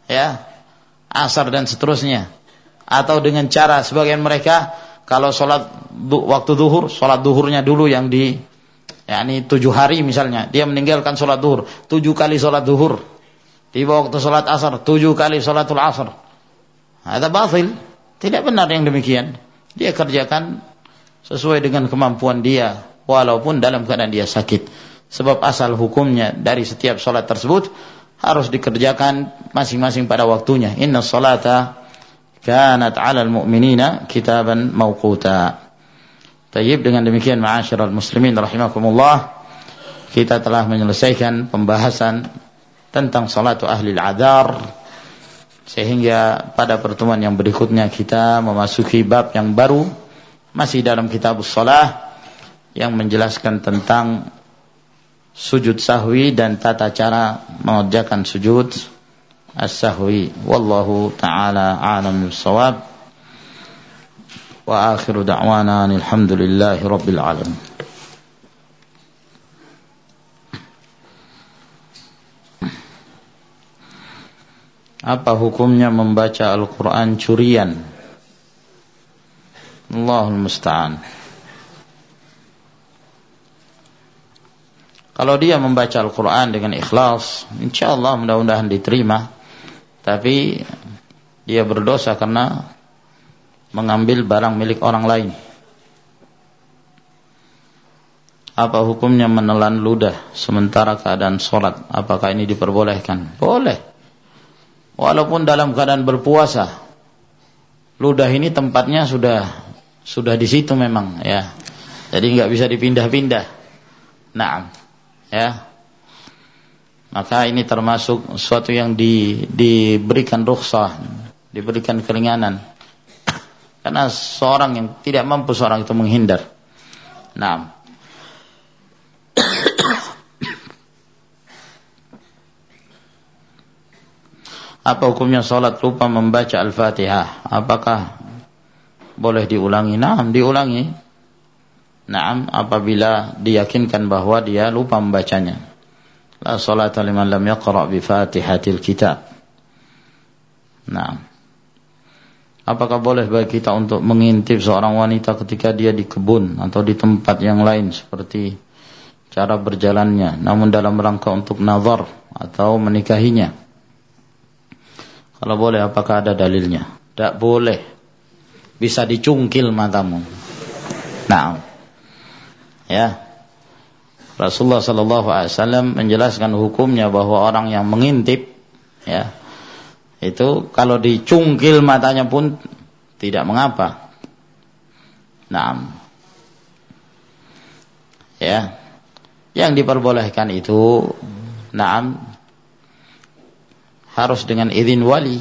A: asar dan seterusnya. Atau dengan cara sebagian mereka kalau sholat waktu zuhur, sholat zuhurnya dulu yang 7 hari misalnya, dia meninggalkan sholat zuhur, 7 kali sholat zuhur. Tiba waktu sholat asar, 7 kali sholatul asar. Ada batil, tidak benar yang demikian. Dia kerjakan sesuai dengan kemampuan dia, walaupun dalam keadaan dia sakit. Sebab asal hukumnya dari setiap sholat tersebut harus dikerjakan masing-masing pada waktunya. Inna sholata kanat 'alal mu'minina kitaban mawquta. Tayyib, dengan demikian ma'asyiral muslimin rahimakumullah, kita telah menyelesaikan pembahasan tentang salatu ahlil adzar, sehingga pada pertemuan yang berikutnya kita memasuki bab yang baru, masih dalam kitabus shalah, yang menjelaskan tentang sujud sahwi dan tata cara mengerjakan sujud as-sahwi. Wallahu ta'ala a'lam bis-shawab. Wa akhiru da'wana alhamdulillahi rabbil alamin. Apa hukumnya membaca Al-Quran curian? Allahul musta'an. Kalau dia membaca Al-Quran dengan ikhlas, insyaallah mudah-mudahan diterima. Tapi dia berdosa karena mengambil barang milik orang lain. Apa hukumnya menelan ludah sementara keadaan sholat? Apakah ini diperbolehkan? Boleh. Walaupun dalam keadaan berpuasa. Ludah ini tempatnya sudah di situ memang, ya. Jadi nggak bisa dipindah-pindah. Naam. Ya. Maka ini termasuk sesuatu yang diberikan rukhsah, diberikan keringanan. Karena seorang yang tidak mampu seorang itu menghindar. Naam. Apa hukumnya salat lupa membaca Al-Fatihah? Apakah boleh diulangi? Naam, diulangi. Naam, apabila diyakinkan bahwa dia lupa membacanya. La salata liman lam yaqra' bi Fatihatil Kitab. Naam. Apakah boleh bagi kita untuk mengintip seorang wanita ketika dia di kebun atau di tempat yang lain seperti cara berjalannya, namun dalam rangka untuk nazar atau menikahinya? Kalau boleh, apakah ada dalilnya? Tidak boleh. Bisa dicungkil matamu. Nah, ya. Rasulullah sallallahu alaihi wasallam menjelaskan hukumnya bahwa orang yang mengintip, ya, itu kalau dicungkil matanya pun tidak mengapa. Naam. Ya. Yang diperbolehkan itu, naam, harus dengan izin wali.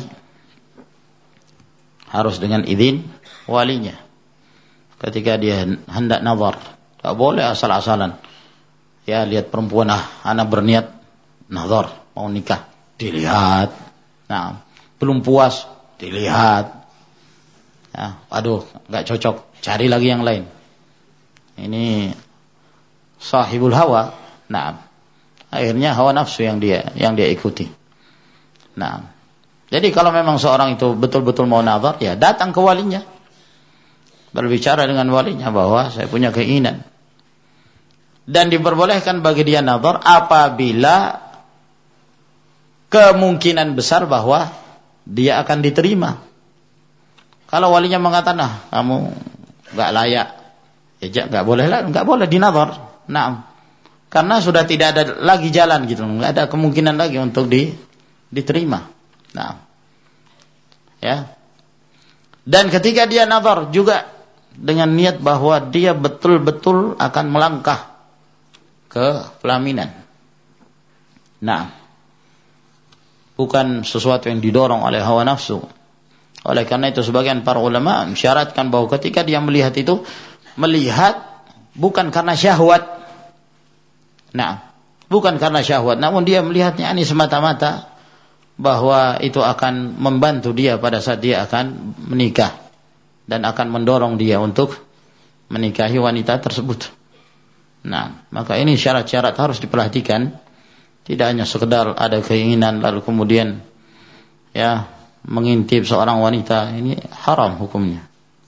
A: Harus dengan izin walinya. Ketika dia hendak nazar, tak boleh asal-asalan. Ya, lihat perempuan, anak berniat nazar, mau nikah, dilihat. Nah, belum puas, dilihat. Ya, aduh, enggak cocok, cari lagi yang lain. Ini sahibul hawa. Nah, akhirnya hawa nafsu yang dia ikuti. Nah, jadi kalau memang seorang itu betul-betul mau nazar, ya datang ke walinya. Berbicara dengan walinya bahwa saya punya keinginan. Dan diperbolehkan bagi dia nazar apabila kemungkinan besar bahwa dia akan diterima. Kalau walinya mengatakan, kamu enggak layak, ya enggak boleh dinazar. Nah, karena sudah tidak ada lagi jalan gitu, enggak ada kemungkinan lagi untuk diterima. Nah, ya. Dan ketika dia nazar juga dengan niat bahwa dia betul-betul akan melangkah ke pelaminan. Nah, bukan sesuatu yang didorong oleh hawa nafsu. Oleh karena itu sebagian para ulama mensyaratkan bahwa ketika dia melihat itu, melihat bukan karena syahwat. Nah, bukan karena syahwat, namun dia melihatnya ini semata-mata bahwa itu akan membantu dia pada saat dia akan menikah dan akan mendorong dia untuk menikahi wanita tersebut. Nah, maka ini syarat-syarat harus diperhatikan. Tidak hanya sekedar ada keinginan lalu kemudian ya mengintip seorang wanita, ini haram hukumnya.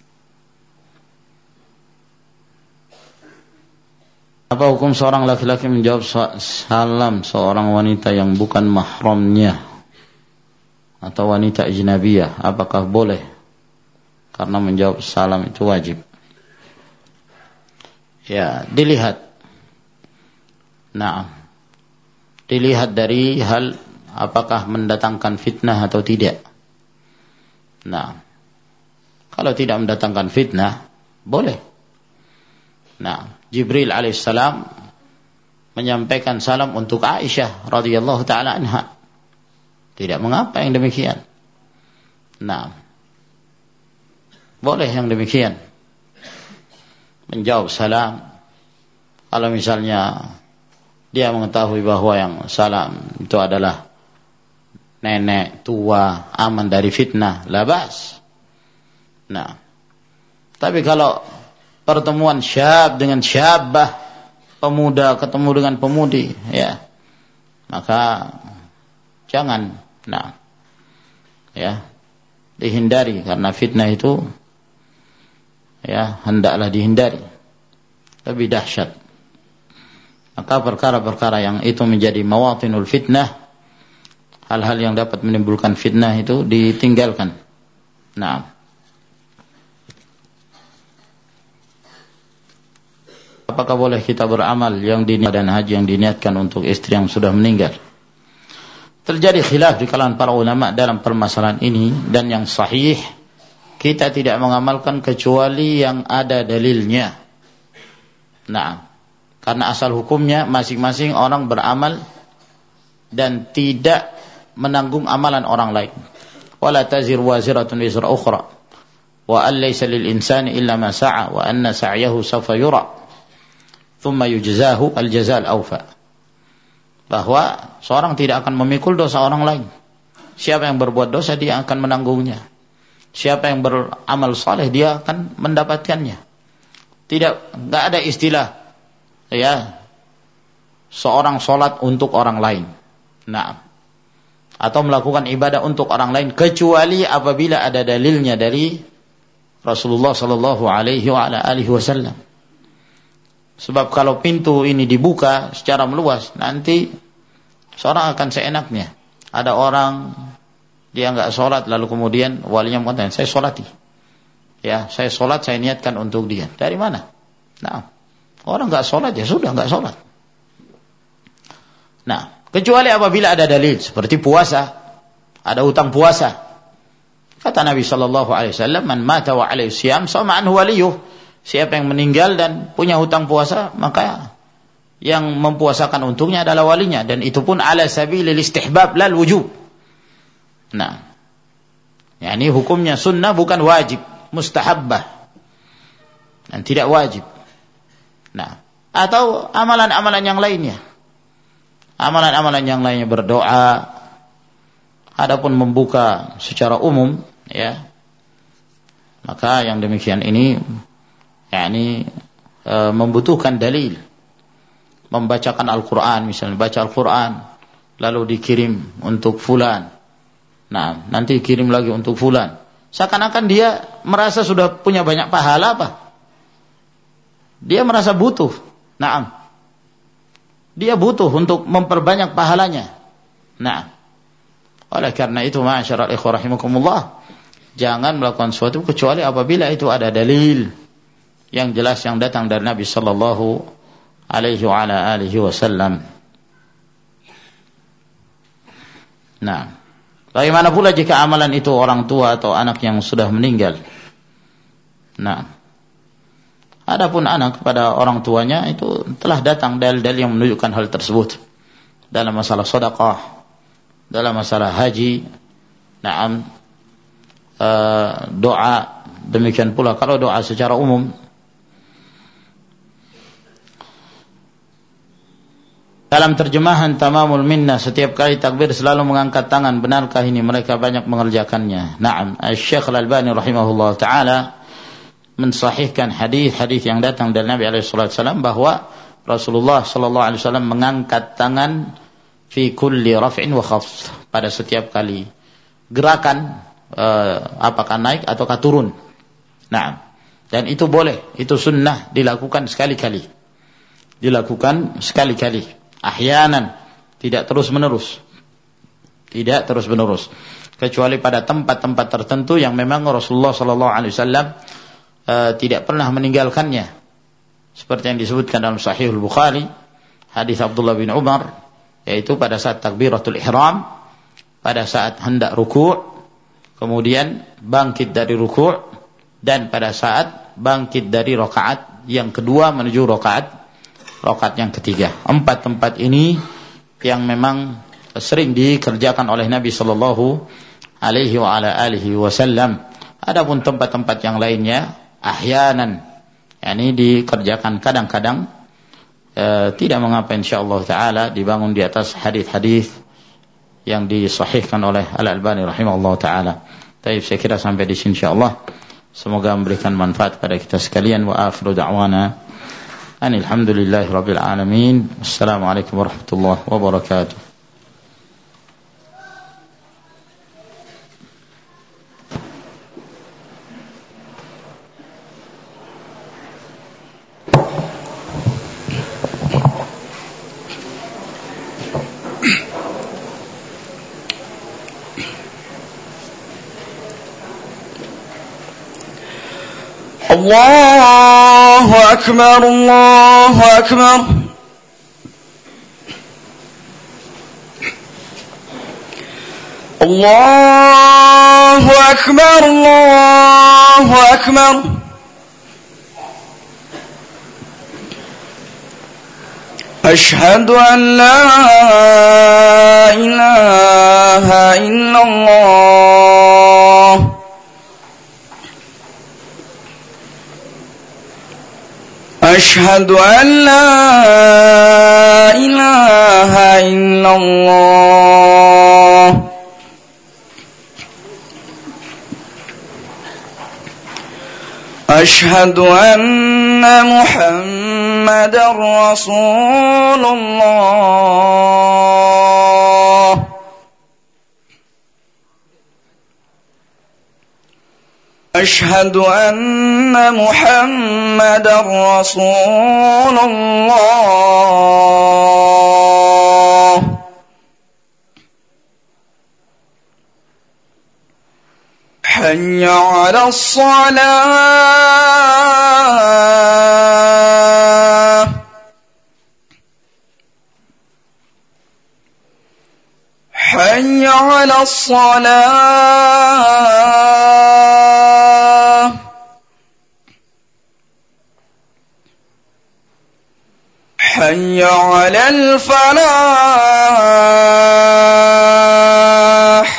A: Apa hukum seorang laki-laki menjawab salam seorang wanita yang bukan mahramnya atau wanita ajnabiyah? Apakah boleh? Karena menjawab salam itu wajib. Ya, dilihat. Nah, dilihat dari hal apakah mendatangkan fitnah atau tidak. Nah, kalau tidak mendatangkan fitnah, boleh. Nah, Jibril alaihissalam menyampaikan salam untuk Aisyah radhiyallahu taala anha. Tidak mengapa yang demikian. Nah, boleh yang demikian. Menjawab salam. Kalau misalnya dia mengetahui bahwa yang salam itu adalah nenek tua, aman dari fitnah, la bas. Nah, tapi kalau pertemuan syab dengan syabah, pemuda ketemu dengan pemudi, ya, maka jangan, nah, ya, dihindari karena fitnah itu, ya, hendaklah dihindari. Lebih dahsyat. Maka perkara-perkara yang itu menjadi mawatinul fitnah, hal-hal yang dapat menimbulkan fitnah itu ditinggalkan. Nah, apakah boleh kita beramal yang diniatkan dan haji yang diniatkan untuk istri yang sudah meninggal? Terjadi khilaf di kalangan para ulama dalam permasalahan ini, dan yang sahih kita tidak mengamalkan kecuali yang ada dalilnya. Nah, karena asal hukumnya masing-masing orang beramal dan tidak menanggung amalan orang lain. Wala tazir waziratun wizra ukhra wa an laysa lil insani illa ma sa'a wa anna sa'yahu sawfa yura thumma yujzahu al jazaa al awfa. Bahwa seorang tidak akan memikul dosa orang lain. Siapa yang berbuat dosa dia akan menanggungnya. Siapa yang beramal saleh dia akan mendapatkannya. Enggak ada istilah, ya, seorang sholat untuk orang lain. Nah, atau melakukan ibadah untuk orang lain kecuali apabila ada dalilnya dari Rasulullah sallallahu alaihi wasallam. Sebab kalau pintu ini dibuka secara meluas, nanti seorang akan seenaknya. Ada orang dia enggak sholat lalu kemudian walinya mengatakan, saya sholati. Ya, saya sholat, saya niatkan untuk dia. Dari mana? Nah, orang enggak sholat ya sudah enggak sholat. Nah, kecuali apabila ada dalil seperti puasa, ada hutang puasa. Kata Nabi sallallahu alaihi wasallam, "Man mata wa alaihi siyam, sama anhu waliyuh." Siapa yang meninggal dan punya hutang puasa, maka yang mempuasakan untuknya adalah walinya, dan itu pun ala sabilil istihbab lal wujub. Nah, yakni hukumnya sunnah bukan wajib, mustahabbah. Dan tidak wajib. Nah, atau amalan-amalan yang lainnya. Amalan-amalan yang lainnya berdoa, adapun membuka secara umum, ya, maka yang demikian ini, yakni membutuhkan dalil. Membacakan Al-Quran, misalnya baca Al-Quran, lalu dikirim untuk fulan. Nah, nanti kirim lagi untuk fulan. Seakan-akan dia merasa sudah punya banyak pahala apa? Dia merasa butuh. Naam. Dia butuh untuk memperbanyak pahalanya. Nah, oleh karena itu, ma'asyiral ikhwah rahimakumullah, jangan melakukan sesuatu kecuali apabila itu ada dalil yang jelas yang datang dari Nabi sallallahu alaihi wa ala alihi wasallam. Nah, bagaimana pula jika amalan itu orang tua atau anak yang sudah meninggal? Nah, adapun anak kepada orang tuanya itu telah datang dalil-dalil yang menunjukkan hal tersebut. Dalam masalah sedekah, dalam masalah haji, na'am, doa, demikian pula kalau doa secara umum. Dalam terjemahan Tamamul Minnah, setiap kali takbir selalu mengangkat tangan. Benarkah ini? Mereka banyak mengerjakannya. Naam, Syekh Al-Albani rahimahullah ta'ala mensahihkan hadis-hadis yang datang dari Nabi SAW bahwa Rasulullah SAW mengangkat tangan fi kulli raf'in wa khafd, pada setiap kali gerakan, apakah naik ataukah turun. Naam, dan itu boleh, itu sunnah dilakukan sekali-kali. Dilakukan sekali-kali. Ahyanan, tidak terus-menerus. Tidak terus-menerus. Kecuali pada tempat-tempat tertentu yang memang Rasulullah SAW tidak pernah meninggalkannya. Seperti yang disebutkan dalam Sahih Al-Bukhari, hadis Abdullah bin Umar, yaitu pada saat takbiratul ihram, pada saat hendak ruku', kemudian bangkit dari ruku', dan pada saat bangkit dari rakaat yang kedua menuju rakaat yang ketiga. 4 tempat ini yang memang sering dikerjakan oleh Nabi sallallahu alaihi wa ala alihi wasallam. Adapun tempat-tempat yang lainnya ahyanan, yakni dikerjakan kadang-kadang, tidak mengapa insyaallah taala dibangun di atas hadis-hadis yang disahihkan oleh Al-Albani rahimahullah taala. Baik, saya kira sampai di sini insyaallah. Semoga memberikan manfaat pada kita sekalian. Wa akhiru da'wana alhamdulillahi rabbil alamin. Assalamualaikum warahmatullahi wabarakatuh.
B: الله أكبر الله أكبر الله أكبر الله أكبر أشهد أن لا إله إلا الله أشهد أن لا إله إلا الله أشهد أن محمدا رسول الله أشهد أن محمدا رسول الله حي على الصلاة حي على الصلاة حي على الفلاح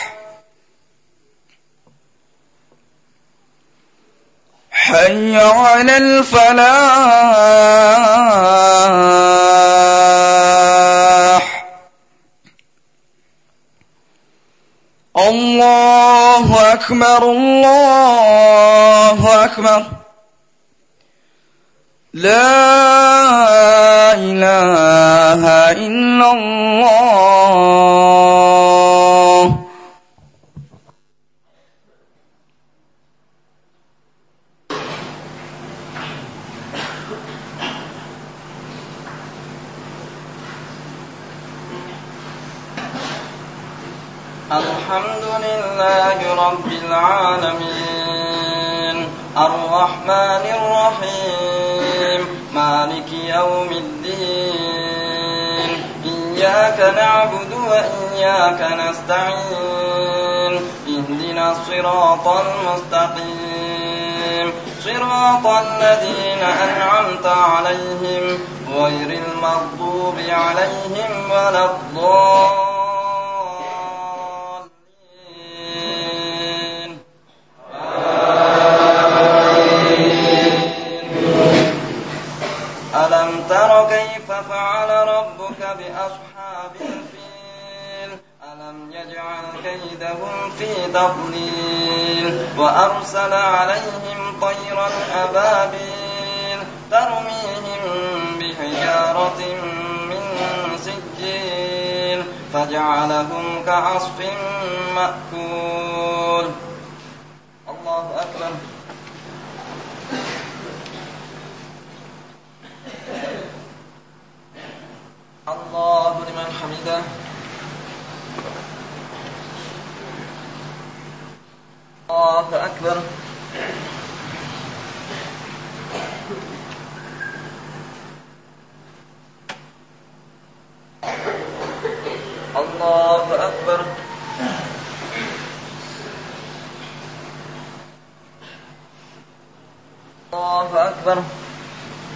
B: حي على الفلاح الله أكبر الله أكبر لا إله إلا الله الحمد لله رب العالمين الرحمن الرحيم مالك يوم الدين إياك نعبد وإياك نستعين اهدنا الصراط المستقيم صراط الذين أنعمت عليهم غير المغضوب عليهم ولا الضالين ألم تر كيف فعل ربك بأصحاب الفيل ألم يجعل كيدهم في تضليل وأرسل عليهم طيرا أبابيل ترميهم بحجارة من سجيل فجعلهم كعصف مأكول الله أكبر الله لمن حمده الله أكبر الله أكبر الله أكبر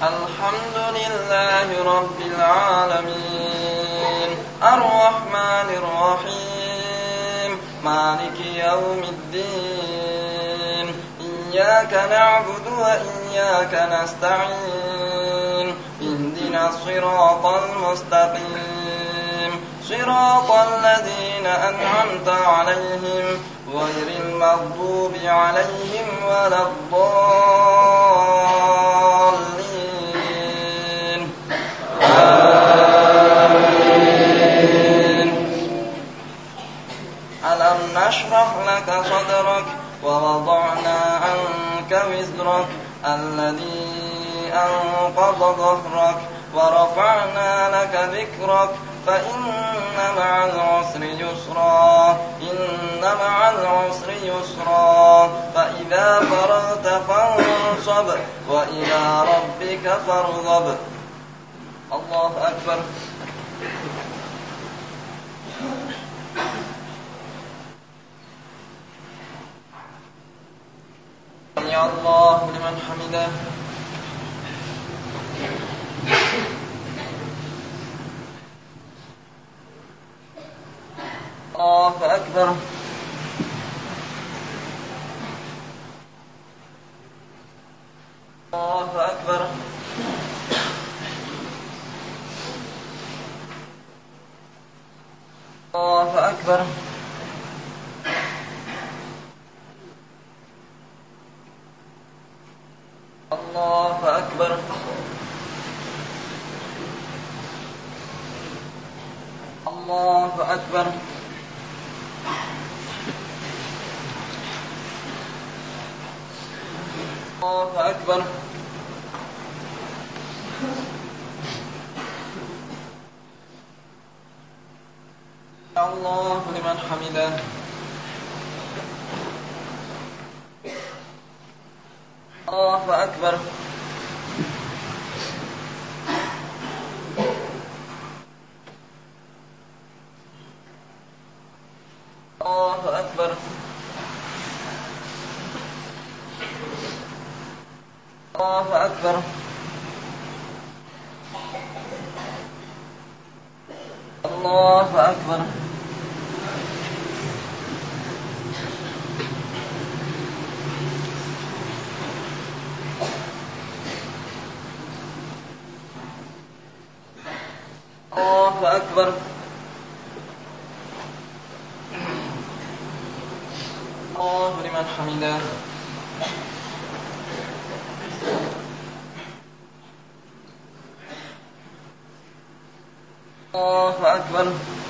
B: الحمد لله رب العالمين الرحمن الرحيم مالك يوم الدين إياك نعبد وإياك نستعين اهدنا الصراط المستقيم صراط الذين أنعمت عليهم غير المغضوب عليهم ولا الضالين آمين. ألم نشرح لك صدرك ووضعنا عنك وزرك الذي أنقض ظهرك ورفعنا لك ذكرك فإن مع العسر يسرا إن مع العسر يسرا فإذا فرغت فانصب وإلى ربك فارغب. الله أكبر. سمع الله لمن حمده. الله أكبر. الله أكبر. الله أكبر. الله أكبر. الله أكبر. الله أكبر. الله لمن حمده. الله أكبر. الله أكبر. الله أكبر. الله أكبر. الله أكبر. الله لمن حمده. الله أكبر.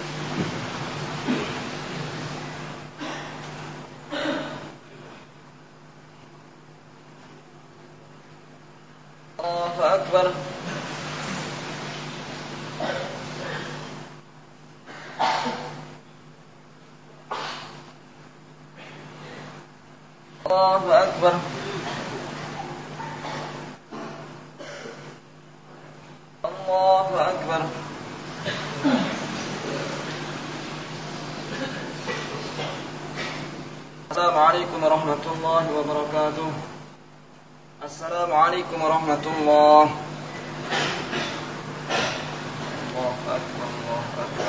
B: الله أكبر. الله أكبر. الله أكبر. السلام عليكم ورحمة الله وبركاته. السلام عليكم ورحمة الله. الله أكبر. الله أكبر.